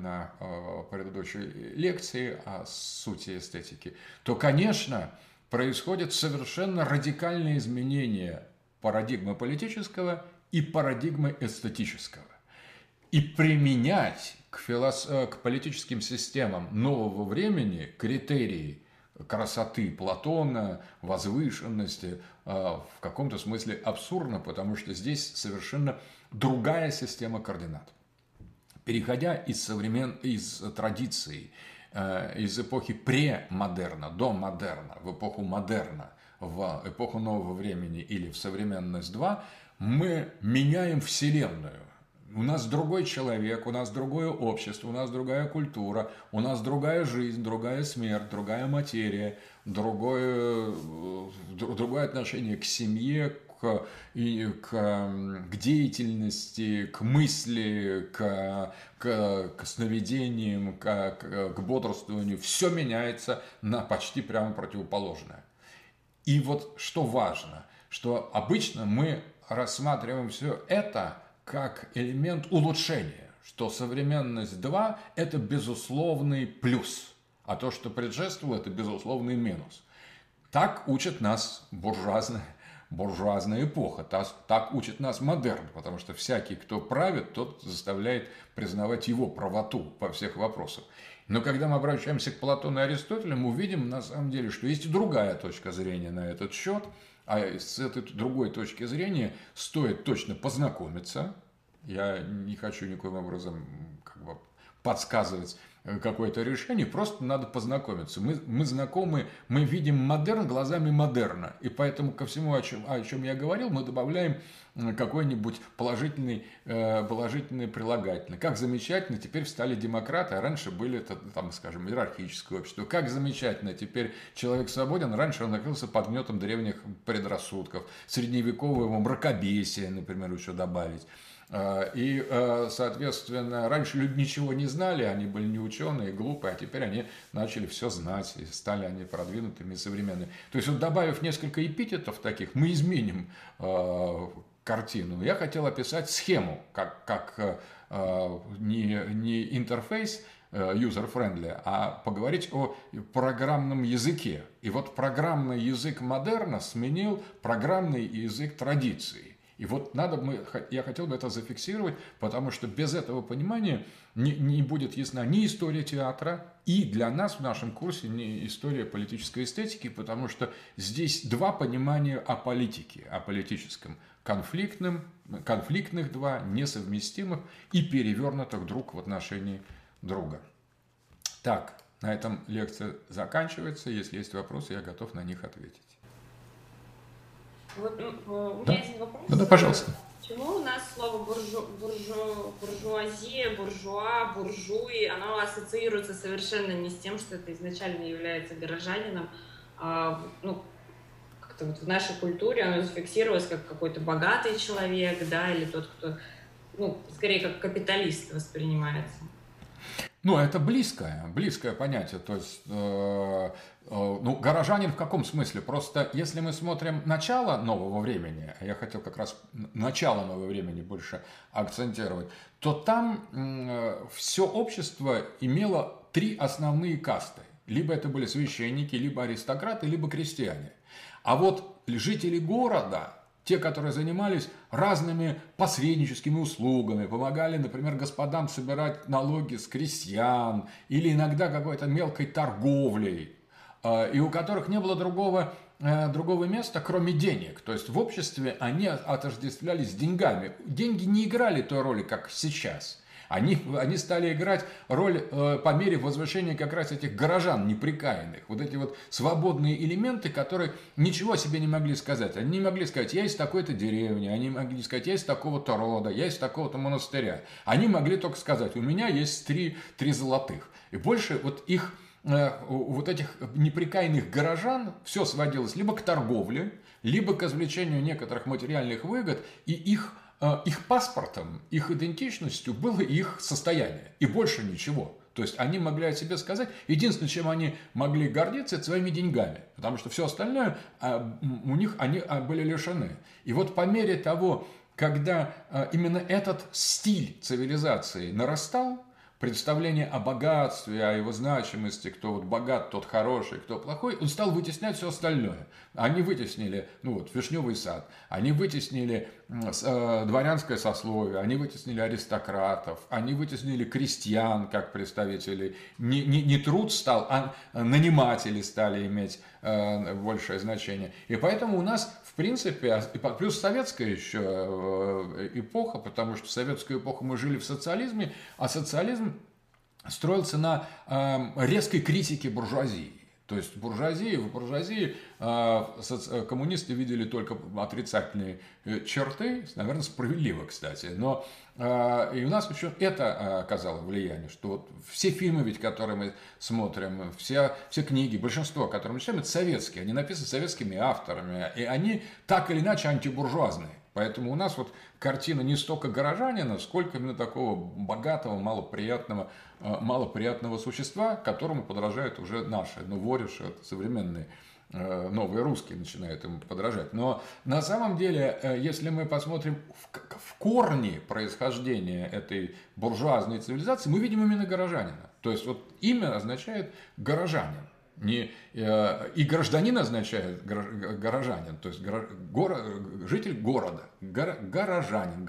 предыдущей лекции о сути эстетики, то, конечно, происходит совершенно радикальное изменение парадигмы политического и парадигмы эстетического. И применять к политическим системам нового времени критерии красоты Платона, возвышенности в каком-то смысле абсурдно, потому что здесь совершенно другая система координат. Переходя из традиций, из эпохи премодерна до модерна, в эпоху модерна, в эпоху нового времени или в современность 2, мы меняем Вселенную. У нас другой человек, у нас другое общество, у нас другая культура, у нас другая жизнь, другая смерть, другая материя, другое отношение к семье, к деятельности, к мысли, к сновидениям, к бодрствованию. Все меняется на почти прямо противоположное. И вот что важно, что обычно мы рассматриваем все это как элемент улучшения, что современность 2 – это безусловный плюс, а то, что предшествовало, это безусловный минус. Так учит нас буржуазная эпоха, так учит нас модерн, потому что всякий, кто правит, тот заставляет признавать его правоту во всех вопросах. Но когда мы обращаемся к Платону и Аристотелю, мы увидим на самом деле, что есть и другая точка зрения на этот счет, а с этой другой точки зрения стоит точно познакомиться. Я не хочу никоим образом подсказывать какое-то решение, просто надо познакомиться. Мы знакомы, мы видим модерн глазами модерна, и поэтому ко всему, о чем я говорил, мы добавляем какой-нибудь положительный прилагательный. Как замечательно, теперь стали демократы, а раньше были, скажем, иерархическое общество. Как замечательно, теперь человек свободен, раньше он находился под гнетом древних предрассудков. Средневекового мракобесия, например, еще добавить. И, соответственно, раньше люди ничего не знали, они были не ученые, глупые, а теперь они начали все знать, и стали они продвинутыми и современными. То есть, вот добавив несколько эпитетов таких, мы изменим картину. Я хотел описать схему, как не интерфейс user-friendly, а поговорить о программном языке. И вот программный язык модерна сменил программный язык традиции. И вот я хотел бы это зафиксировать, потому что без этого понимания не будет ясна ни история театра, и для нас в нашем курсе не история политической эстетики, потому что здесь два понимания о политике, о политическом: конфликтных два, несовместимых и перевернутых друг в отношении друга. Так, на этом лекция заканчивается. Если есть вопросы, я готов на них ответить. Вот, у меня есть вопрос. Да, пожалуйста. Почему у нас слово буржуазия, буржуа, буржуи, оно ассоциируется совершенно не с тем, что это изначально является горожанином, как-то вот в нашей культуре оно зафиксировалось как какой-то богатый человек, да, или тот, кто, скорее как капиталист воспринимается. Ну, это близкое понятие. То есть, ну, горожанин в каком смысле? Просто если мы смотрим начало нового времени, а я хотел как раз начало нового времени больше акцентировать, то там все общество имело три основные касты. Либо это были священники, либо аристократы, либо крестьяне. А вот жители города, те, которые занимались разными посредническими услугами, помогали, например, господам собирать налоги с крестьян или иногда какой-то мелкой торговлей, и у которых не было другого места, кроме денег. То есть в обществе они отождествлялись с деньгами. Деньги не играли той роли, как сейчас. Они стали играть роль по мере возвышения как раз этих горожан неприкаянных. Вот эти вот свободные элементы, которые ничего о себе не могли сказать. Они не могли сказать, я из такой-то деревни, они могли сказать, я из такого-то рода, я из такого-то монастыря. Они могли только сказать, у меня есть три золотых. И больше вот их, вот этих неприкаянных горожан все сводилось либо к торговле, либо к извлечению некоторых материальных выгод, и их паспортом, их идентичностью было их состояние. И больше ничего. То есть они могли о себе сказать, единственное, чем они могли гордиться, это своими деньгами. Потому что все остальное у них они были лишены. И вот по мере того, когда именно этот стиль цивилизации нарастал, представление о богатстве, о его значимости, кто вот богат, тот хороший, кто плохой, он стал вытеснять все остальное. Они вытеснили, вишневый сад, они вытеснили дворянское сословие, они вытеснили аристократов, они вытеснили крестьян как представителей. Не труд стал, а наниматели стали иметь большее значение. И поэтому у нас, в принципе, плюс советская еще эпоха, потому что в советскую эпоху мы жили в социализме, а социализм строился на резкой критике буржуазии. То есть в буржуазии коммунисты видели только отрицательные черты, наверное, справедливо, кстати. Но и у нас еще это оказало влияние, что вот все фильмы, ведь, которые мы смотрим, все книги, большинство, которые мы читаем, это советские, они написаны советскими авторами, и они так или иначе антибуржуазные. Поэтому у нас вот картина не столько горожанина, сколько именно такого богатого, малоприятного существа, которому подражают уже наши, вориши, современные новые русские начинают ему подражать. Но на самом деле, если мы посмотрим в корни происхождения этой буржуазной цивилизации, мы видим именно горожанина. То есть вот имя означает горожанин. И гражданин означает горожанин, то есть житель города, горожанин,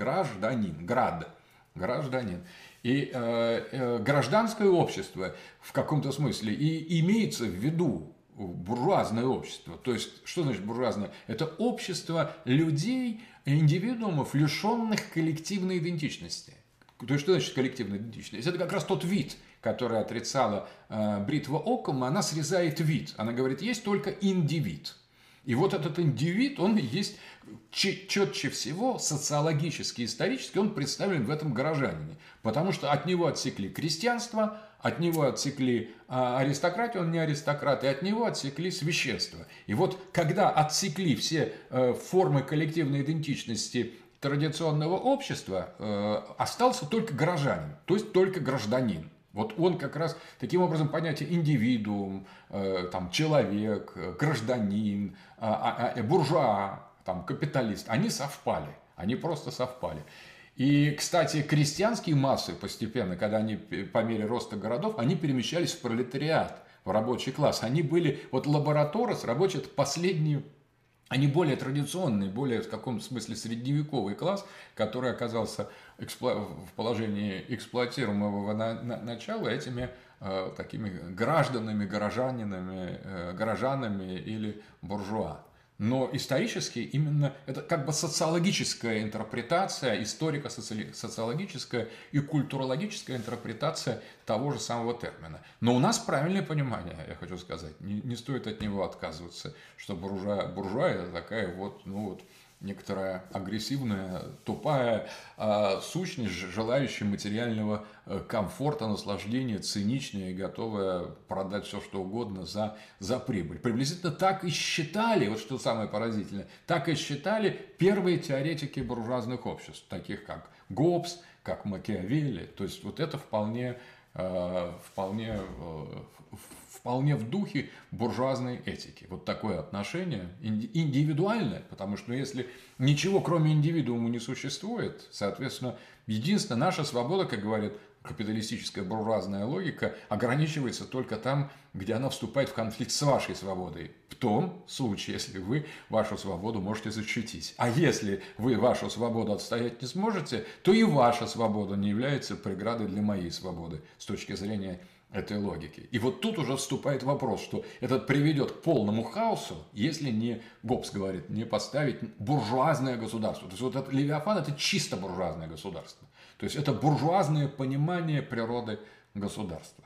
гражданин. И гражданское общество в каком-то смысле и имеется в виду буржуазное общество. То есть, что значит буржуазное? Это общество людей, индивидуумов, лишенных коллективной идентичности. То есть, что значит коллективная идентичность? Это как раз тот вид, который отрицала бритва Оккама, она срезает вид. Она говорит, есть только индивид. И вот этот индивид, он есть четче всего социологически, исторически, он представлен в этом горожанине. Потому что от него отсекли крестьянство, от него отсекли аристократию, он не аристократ, и от него отсекли священство. И вот когда отсекли все формы коллективной идентичности традиционного общества, остался только горожанин, то есть только гражданин. Вот он как раз, таким образом, понятие индивидуум, человек, гражданин, буржуа, капиталист, они совпали, они просто совпали. И, кстати, крестьянские массы постепенно, когда они по мере роста городов, они перемещались в пролетариат, в рабочий класс. Они были, вот лабораторос, рабочие, это последние. Они более традиционные, более в каком-то смысле средневековый класс, который оказался в положении эксплуатируемого начала этими такими гражданами, горожанами или буржуа. Но исторически именно это как бы социологическая интерпретация, историко-социологическая и культурологическая интерпретация того же самого термина. Но у нас правильное понимание, я хочу сказать, не стоит от него отказываться, что буржуа это такая некоторая агрессивная, тупая сущность, желающая материального комфорта, наслаждения, циничная и готовая продать все, что угодно за прибыль. Приблизительно так и считали, вот что самое поразительное, так и считали первые теоретики буржуазных обществ, таких как Гоббс, как Макиавелли. То есть вот это вполне вполне в духе буржуазной этики. Вот такое отношение индивидуальное, потому что если ничего кроме индивидуума не существует, соответственно, единственная наша свобода, как говорит капиталистическая буржуазная логика, ограничивается только там, где она вступает в конфликт с вашей свободой. В том случае, если вы вашу свободу можете защитить. А если вы вашу свободу отстоять не сможете, то и ваша свобода не является преградой для моей свободы с точки зрения этой логики. И вот тут уже вступает вопрос, что это приведет к полному хаосу, если не, Гоббс говорит, не поставить буржуазное государство. То есть вот этот Левиафан – это чисто буржуазное государство. То есть это буржуазное понимание природы государства.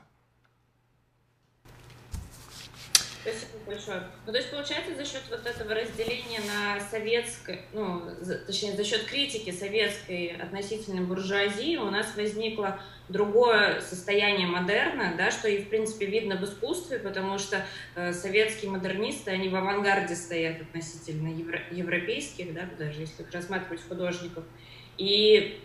Спасибо большое. Ну, то есть, получается, за счет вот этого разделения на советское, точнее, за счет критики советской относительно буржуазии у нас возникло другое состояние модерна, да, что и, в принципе, видно в искусстве, потому что советские модернисты, они в авангарде стоят относительно европейских, да, даже если их рассматривать художников. И,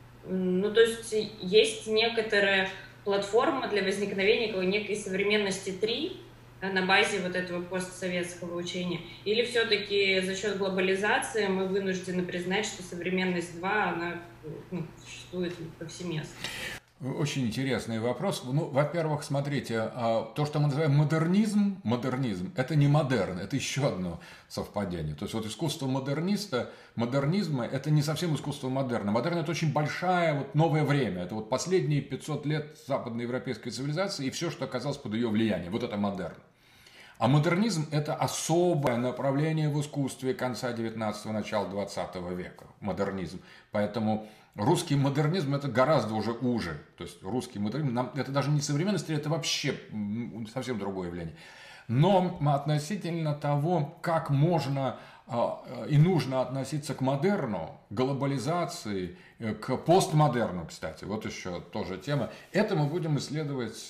то есть, есть некоторая платформа для возникновения некой современности 3, на базе вот этого постсоветского учения? Или все-таки за счет глобализации мы вынуждены признать, что современность 2, она существует повсеместно? Очень интересный вопрос. Во-первых, смотрите, то, что мы называем модернизм, это не модерн, это еще одно совпадение. То есть вот искусство модернизма, это не совсем искусство модерна. Модерн – это очень большое новое время. Это вот последние 500 лет западноевропейской цивилизации и все, что оказалось под ее влиянием. Вот это модерн. А модернизм – это особое направление в искусстве конца 19-го, начала 20 века. Модернизм. Поэтому русский модернизм – это гораздо уже. То есть русский модернизм – это даже не современность, это вообще совсем другое явление. Но относительно того, как можно и нужно относиться к модерну, глобализации, к постмодерну, кстати, вот еще тоже тема, это мы будем исследовать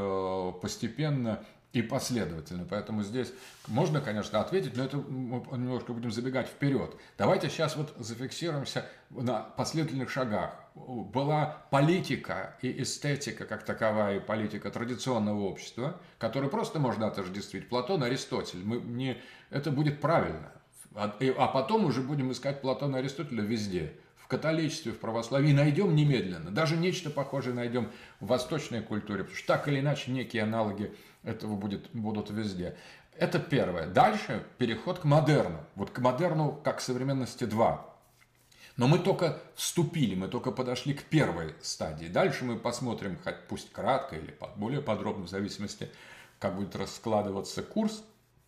постепенно и последовательно. Поэтому здесь можно, конечно, ответить, но это мы немножко будем забегать вперед. Давайте сейчас вот зафиксируемся на последовательных шагах. Была политика и эстетика как таковая, и политика традиционного общества, которую просто можно отождествить. Платон, Аристотель. Это будет правильно. А потом уже будем искать Платона и Аристотеля везде. В католичестве, в православии найдем немедленно. Даже нечто похожее найдем в восточной культуре. Потому что так или иначе некие аналоги этого будут везде. Это первое. Дальше переход к модерну. Вот к модерну как к современности 2. Но мы только вступили, мы только подошли к первой стадии. Дальше мы посмотрим, пусть кратко или более подробно, в зависимости, как будет раскладываться курс,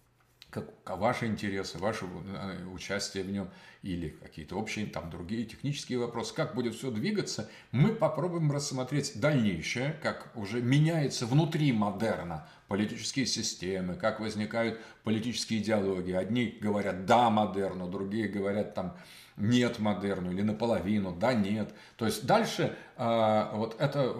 как ваши интересы, ваше участие в нем или какие-то общие, там, другие технические вопросы, как будет все двигаться, мы попробуем рассмотреть дальнейшее, как уже меняется внутри модерна политические системы, как возникают политические идеологии. Одни говорят «да» модерну, другие говорят там «нет» модерну или наполовину, «да», «нет». То есть дальше вот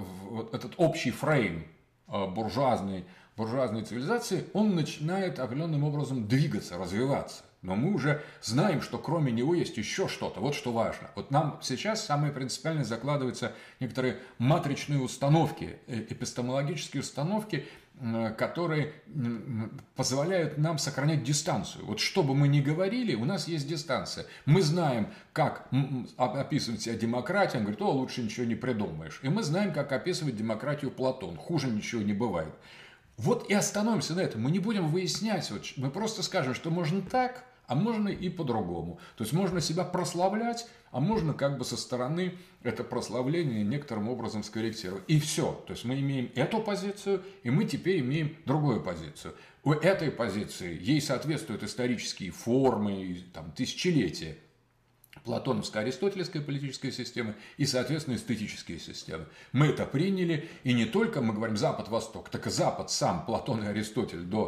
этот общий фрейм буржуазной цивилизации, он начинает определенным образом двигаться, развиваться. Но мы уже знаем, что кроме него есть еще что-то. Вот что важно. Вот нам сейчас самое принципиальное закладываются некоторые матричные установки, эпистемологические установки, которые позволяют нам сохранять дистанцию. Вот что бы мы ни говорили, у нас есть дистанция. Мы знаем, как описывать себя демократия. Он говорит, лучше ничего не придумаешь. И мы знаем, как описывать демократию Платон. Хуже ничего не бывает. Вот и остановимся на этом. Мы не будем выяснять. Мы просто скажем, что можно так, а можно и по-другому. То есть можно себя прославлять, а можно как бы со стороны это прославление некоторым образом скорректировать. И все. То есть мы имеем эту позицию, и мы теперь имеем другую позицию. У этой позиции ей соответствуют исторические формы, там, тысячелетия. Платоновская, аристотелевская политическая система и, соответственно, эстетические системы. Мы это приняли, и не только мы говорим Запад-Восток, так и Запад сам, Платон и Аристотель до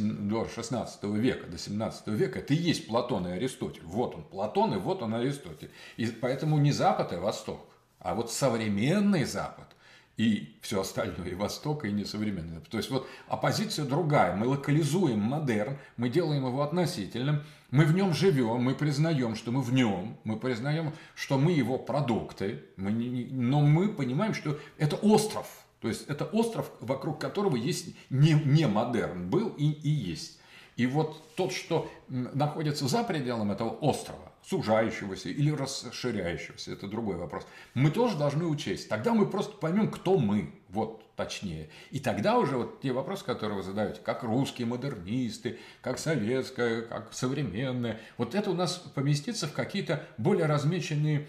16 века, до 17 века, это и есть Платон и Аристотель. Вот он Платон и вот он Аристотель. И поэтому не Запад и Восток, а вот современный Запад. И все остальное, и Восток, и несовременный. То есть вот оппозиция другая. Мы локализуем модерн, мы делаем его относительным, мы в нем живем, мы признаем, что мы в нем, мы признаем, что мы его продукты, но мы понимаем, что это остров. То есть это остров, вокруг которого есть не модерн, был и есть. И вот тот, что находится за пределами этого острова, сужающегося или расширяющегося, это другой вопрос, мы тоже должны учесть. Тогда мы просто поймем, кто мы, вот точнее. И тогда уже вот те вопросы, которые вы задаете, как русские модернисты, как советское, как современное, вот это у нас поместится в какие-то более размеченные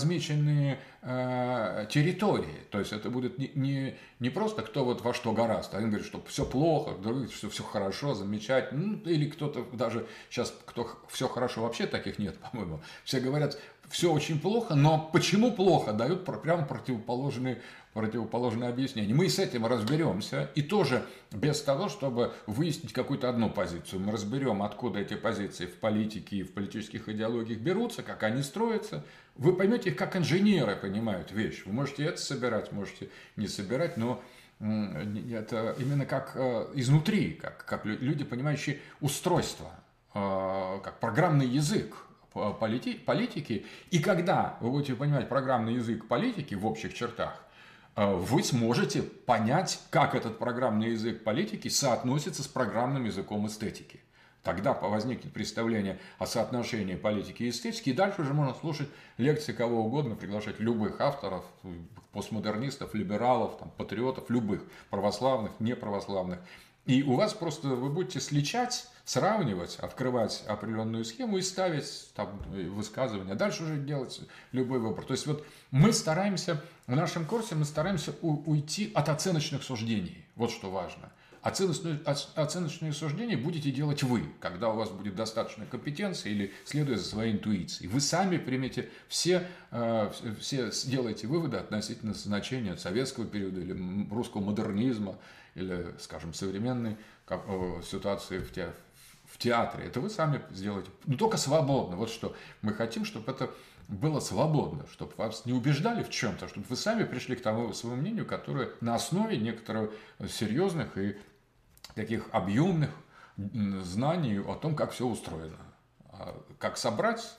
территории. То есть это будет не просто кто вот во что гораст. Один говорит, что все плохо, другой, что все хорошо, замечательно. Или кто-то даже сейчас, кто все хорошо, вообще таких нет, по-моему. Все говорят, все очень плохо, но почему плохо, дают прям противоположные объяснения. Мы и с этим разберемся. И тоже без того, чтобы выяснить какую-то одну позицию. Мы разберем, откуда эти позиции в политике и в политических идеологиях берутся, как они строятся. Вы поймете их, как инженеры понимают вещь. Вы можете это собирать, можете не собирать, но это именно как изнутри, как люди, понимающие устройство, как программный язык политики. И когда вы будете понимать программный язык политики в общих чертах, вы сможете понять, как этот программный язык политики соотносится с программным языком эстетики. Тогда возникнет представление о соотношении политики и эстетики, и дальше уже можно слушать лекции кого угодно, приглашать любых авторов, постмодернистов, либералов, там, патриотов, любых, православных, неправославных. И у вас просто вы будете сличать, сравнивать, открывать определенную схему и ставить там высказывания. Дальше уже делать любой выбор. То есть вот мы стараемся, в нашем курсе мы стараемся уйти от оценочных суждений. Вот что важно. Оценочные суждения будете делать вы, когда у вас будет достаточно компетенции или следуя за своей интуицией. Вы сами примете все сделаете выводы относительно значения советского периода или русского модернизма, или, скажем, современной ситуации в театре. Это вы сами сделаете. Но только свободно. Вот что мы хотим, чтобы это было свободно, чтобы вас не убеждали в чем-то, чтобы вы сами пришли к тому своему мнению, которое на основе некоторых серьезных и таких объемных знаний о том, как все устроено. А как собрать,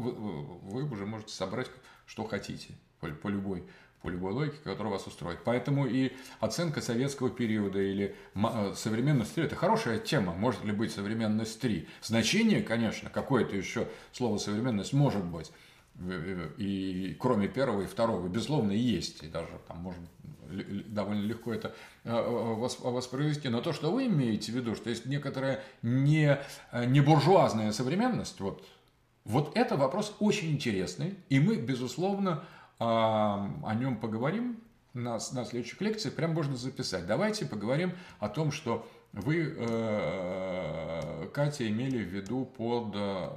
вы уже можете собрать, что хотите, по любой логике, которая вас устроит. Поэтому и оценка советского периода или современность 3 – это хорошая тема. Может ли быть современность 3? Значение, конечно, какое-то еще слово современность может быть. И кроме первого и второго, безусловно, и есть. И даже там можно довольно легко это воспроизвести. Но то, что вы имеете в виду, что есть некоторая не буржуазная современность, вот это вопрос очень интересный. И мы, безусловно, о нем поговорим на следующих лекциях. Прям можно записать. Давайте поговорим о том, что вы, Катя, имели в виду под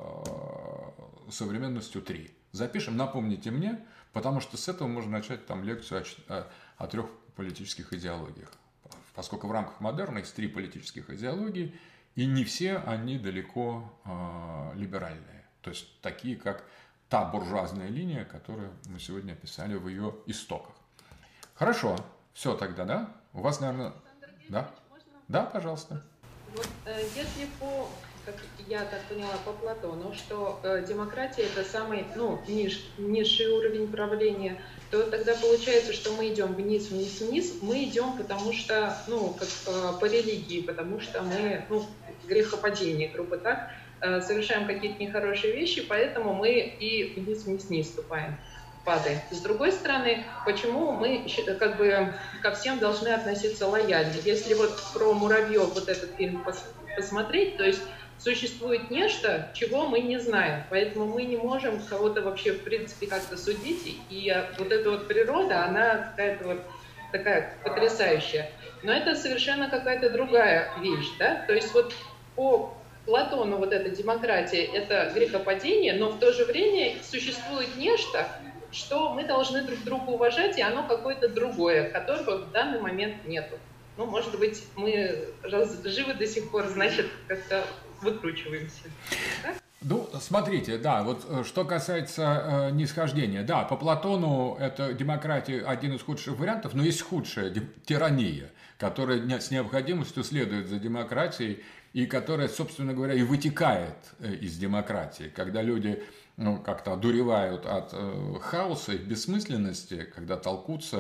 современностью 3. Запишем, напомните мне, потому что с этого можно начать там лекцию о 3 политических идеологиях. Поскольку в рамках модерна есть 3 политических идеологии, и не все они далеко либеральные. То есть такие, как та буржуазная линия, которую мы сегодня описали в ее истоках. Хорошо, все тогда, да? У вас, наверное... Да? Да, пожалуйста. Вот если как я так поняла по Платону, что демократия это самый низший уровень правления, то тогда получается, что мы идем вниз. Мы идем, потому что, как по религии, потому что мы, грехопадение, грубо так, совершаем какие-то нехорошие вещи, поэтому мы и вниз ступаем, падаем. С другой стороны, почему мы как бы ко всем должны относиться лояльно? Если вот про муравьев вот этот фильм посмотреть, то есть существует нечто, чего мы не знаем, поэтому мы не можем кого-то вообще в принципе как-то судить, и вот эта вот природа, она какая-то вот такая потрясающая. Но это совершенно какая-то другая вещь, да? То есть вот по Платону вот эта демократия – это грехопадение, но в то же время существует нечто, что мы должны друг друга уважать, и оно какое-то другое, которого в данный момент нету. Может быть, мы живы до сих пор, значит, как-то выкручиваемся. Так? Смотрите, да, вот что касается нисхождения, да, по Платону это демократия один из худших вариантов, но есть худшая тирания, которая с необходимостью следует за демократией и которая, собственно говоря, и вытекает из демократии, когда люди как-то одуревают от хаоса и бессмысленности, когда толкутся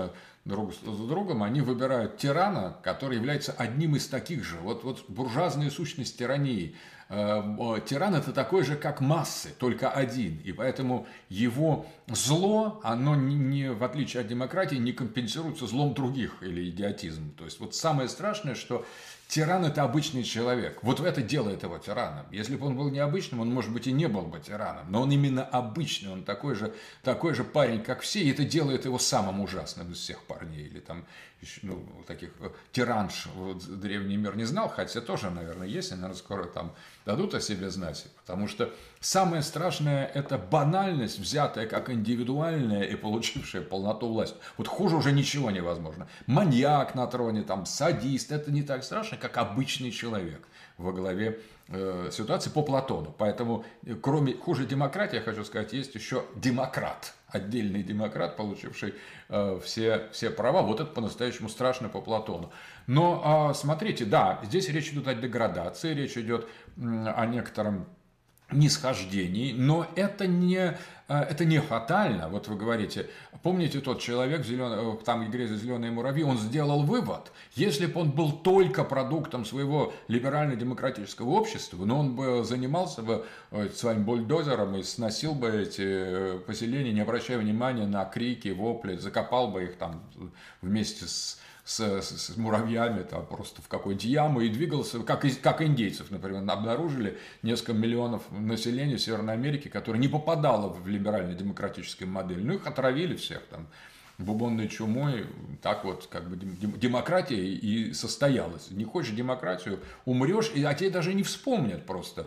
друг с другом, они выбирают тирана, который является одним из таких же. Вот буржуазная сущность тирании. Тиран – это такой же, как массы, только один. И поэтому его зло, оно, в отличие от демократии, не компенсируется злом других или идиотизмом. То есть вот самое страшное, что тиран – это обычный человек. Вот это делает его тираном. Если бы он был необычным, он, может быть, и не был бы тираном. Но он именно обычный, он такой же парень, как все, и это делает его самым ужасным из всех парней. Или там таких тиранш древний мир не знал, хотя тоже, наверное, есть, и, наверное, скоро там дадут о себе знать. Потому что самое страшное – это банальность, взятая как индивидуальная и получившая полноту власти. Вот хуже уже ничего невозможно. Маньяк на троне, там, садист – это не так страшно, как обычный человек во главе ситуации по Платону. Поэтому, хуже демократии, я хочу сказать, есть еще демократ. Отдельный демократ, получивший все права. Вот это по-настоящему страшно по Платону. Но смотрите, да, здесь речь идет о деградации, речь идет о некотором нисхождений, но это не фатально. Вот вы говорите, помните тот человек в там игре за зеленые муравьи, он сделал вывод, если бы он был только продуктом своего либерально-демократического общества, но он бы занимался бы своим бульдозером и сносил бы эти поселения, не обращая внимания на крики, вопли, закопал бы их там вместе с муравьями там, просто в какую-нибудь яму и двигался, как индейцев, например, обнаружили несколько миллионов населения Северной Америки, которое не попадало в либерально-демократическую модель. Ну, их отравили всех там бубонной чумой. Так вот, как бы демократия и состоялась. Не хочешь демократию, умрешь, а тебе даже не вспомнят просто.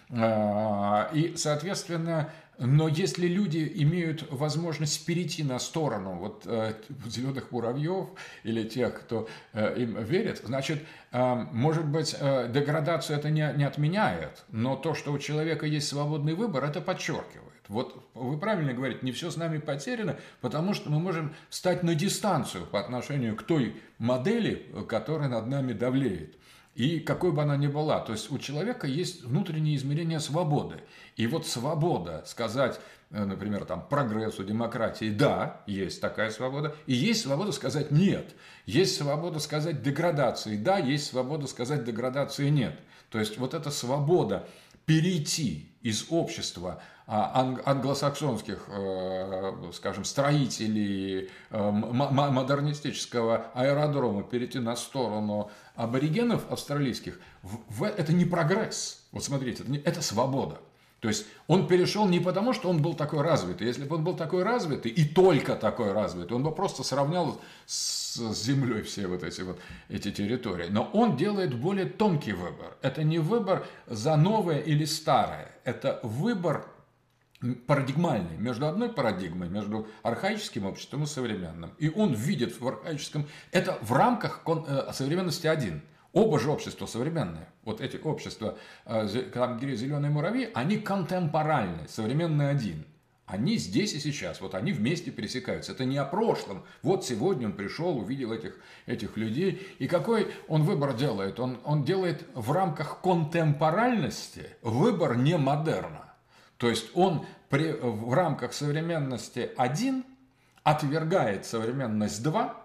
И, соответственно, но если люди имеют возможность перейти на сторону зеленых муравьев или тех, кто им верит, значит, может быть, деградацию это не отменяет, но то, что у человека есть свободный выбор, это подчеркивает. Вот вы правильно говорите, не все с нами потеряно, потому что мы можем встать на дистанцию по отношению к той модели, которая над нами давлеет. И какой бы она ни была, то есть у человека есть внутреннее измерение свободы. И вот свобода сказать, например, там, прогрессу, демократии, да, есть такая свобода. И есть свобода сказать нет. Есть свобода сказать деградации, да, есть свобода сказать деградации нет. То есть вот эта свобода перейти из общества англосаксонских, скажем, строителей модернистического аэродрома, перейти на сторону аборигенов австралийских, это не прогресс. Вот смотрите, это свобода. То есть он перешел не потому, что он был такой развитый. Если бы он был такой развитый и только такой развитый, он бы просто сравнял с землей все эти территории. Но он делает более тонкий выбор. Это не выбор за новое или старое. Это выбор парадигмальный, между одной парадигмой, между архаическим обществом и современным. И он видит в архаическом, это в рамках современности один. Оба же общества современные. Вот эти общества, там где зеленые муравьи, они контемпоральны, современный один. Они здесь и сейчас, вот они вместе пересекаются. Это не о прошлом. Вот сегодня он пришел, увидел этих людей. И какой он выбор делает? Он делает в рамках контемпоральности выбор не модерна. То есть он в рамках современности 1 отвергает современность 2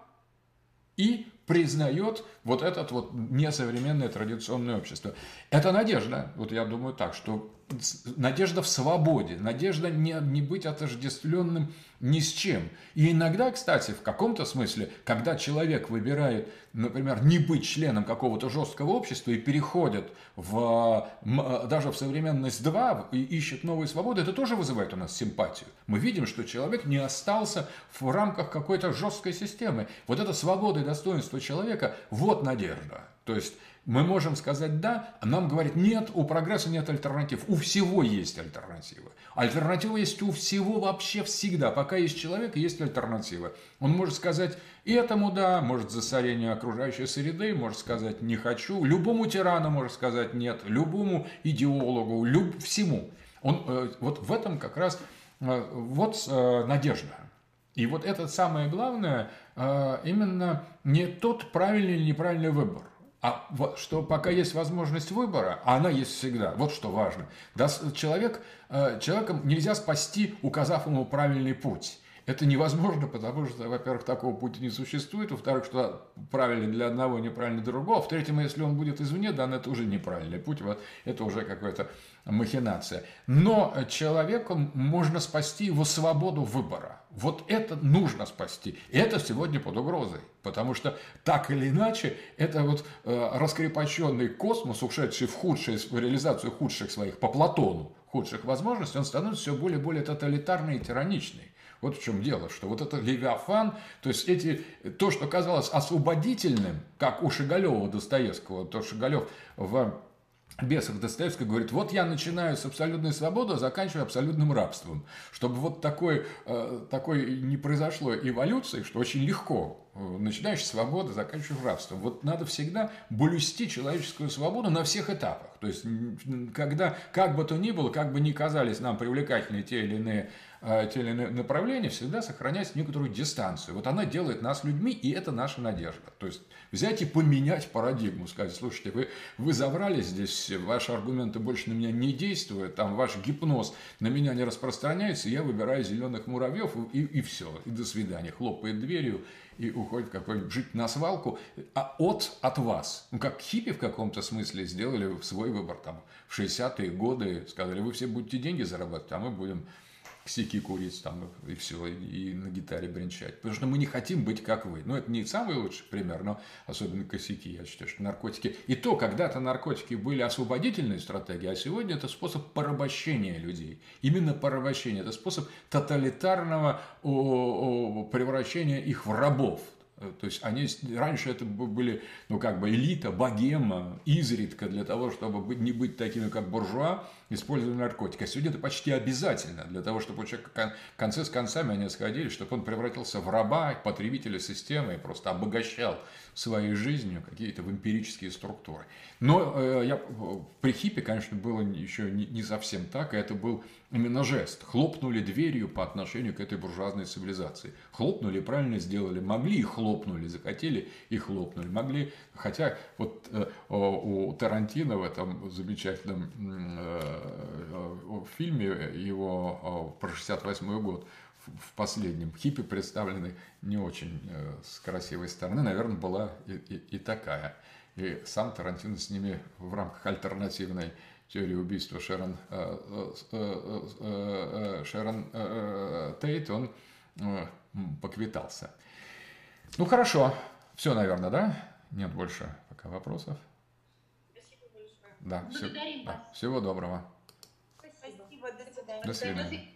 и признает вот это несовременное традиционное общество. Это надежда. Вот я думаю так, что надежда в свободе, надежда не быть отождествленным ни с чем. И иногда, кстати, в каком-то смысле, когда человек выбирает, например, не быть членом какого-то жесткого общества и переходит даже в современность 2 и ищет новые свободы, это тоже вызывает у нас симпатию. Мы видим, что человек не остался в рамках какой-то жесткой системы. Вот эта свобода и достоинство человека – вот надежда. То есть мы можем сказать «да», а нам говорят «нет, у прогресса нет альтернатив». У всего есть альтернативы. Альтернатива есть у всего вообще всегда. Пока есть человек, есть альтернатива. Он может сказать и этому «да», может засорение окружающей среды, может сказать «не хочу». Любому тирану может сказать «нет», любому идеологу, всему. Вот в этом как раз надежда. И вот это самое главное, именно не тот правильный или неправильный выбор. А что пока есть возможность выбора, а она есть всегда, вот что важно. Человеком нельзя спасти, указав ему правильный путь. Это невозможно, потому что, во-первых, такого пути не существует, во-вторых, что правильно для одного, неправильно для другого, в-третьем, если он будет извне дан, это уже неправильный путь, вот это уже какая-то махинация. Но человеку можно спасти его свободу выбора. Вот это нужно спасти. И это сегодня под угрозой. Потому что так или иначе, это вот раскрепощенный космос, ушедший в реализацию худших своих, по Платону, худших возможностей, он становится все более и более тоталитарный и тираничный. Вот в чем дело, что вот это Левиафан, то есть то, что казалось освободительным, как у Шигалева Достоевского, то Шигалев в «Бесах» Достоевского говорит, вот я начинаю с абсолютной свободы, а заканчиваю абсолютным рабством. Чтобы вот такой не произошло эволюции, что очень легко. Начинаешь с свободы, заканчиваешь рабством. Вот надо всегда блюсти человеческую свободу на всех этапах. То есть, когда, как бы то ни было, как бы ни казались нам привлекательны те или иные направления, всегда сохранять некоторую дистанцию. Вот она делает нас людьми, и это наша надежда. То есть, взять и поменять парадигму, сказать, слушайте, вы заврали здесь, ваши аргументы больше на меня не действуют, там ваш гипноз на меня не распространяется, я выбираю зеленых муравьев, и все, и до свидания. Хлопает дверью и уходит какой-нибудь жить на свалку, от вас. Ну, как хиппи в каком-то смысле сделали свой выбор там в 60-е годы, сказали, вы все будете деньги зарабатывать, а мы будем косяки курить там, и все, и на гитаре бренчать. Потому что мы не хотим быть как вы. Ну, это не самый лучший пример, но особенно косяки. Я считаю, что наркотики... И то, когда-то наркотики были освободительной стратегией, а сегодня это способ порабощения людей. Именно порабощение. Это способ тоталитарного превращения их в рабов. То есть они раньше это были, ну, как бы элита, богема, изредка для того, чтобы не быть такими, как буржуа, использовали наркотики. А сегодня это почти обязательно для того, чтобы у человека концы с концами они сходили, чтобы он превратился в раба, потребителя системы и просто обогащал своей жизнью какие-то эмпирические структуры. Но при хиппе, конечно, было еще не совсем так, и это был именно жест. Хлопнули дверью по отношению к этой буржуазной цивилизации. Хлопнули, правильно сделали, могли и хлопнули, захотели и хлопнули. Могли, хотя вот у Тарантино в этом замечательном фильме его про 68-й год, в последнем, хиппи представлены не очень с красивой стороны, наверное, была и такая. И сам Тарантино с ними в рамках альтернативной теории убийства Шерон Тейт, он поквитался. Ну, хорошо. Все, наверное, да? Нет больше пока вопросов. Спасибо большое. Да, всего доброго. Спасибо, до свидания. До свидания.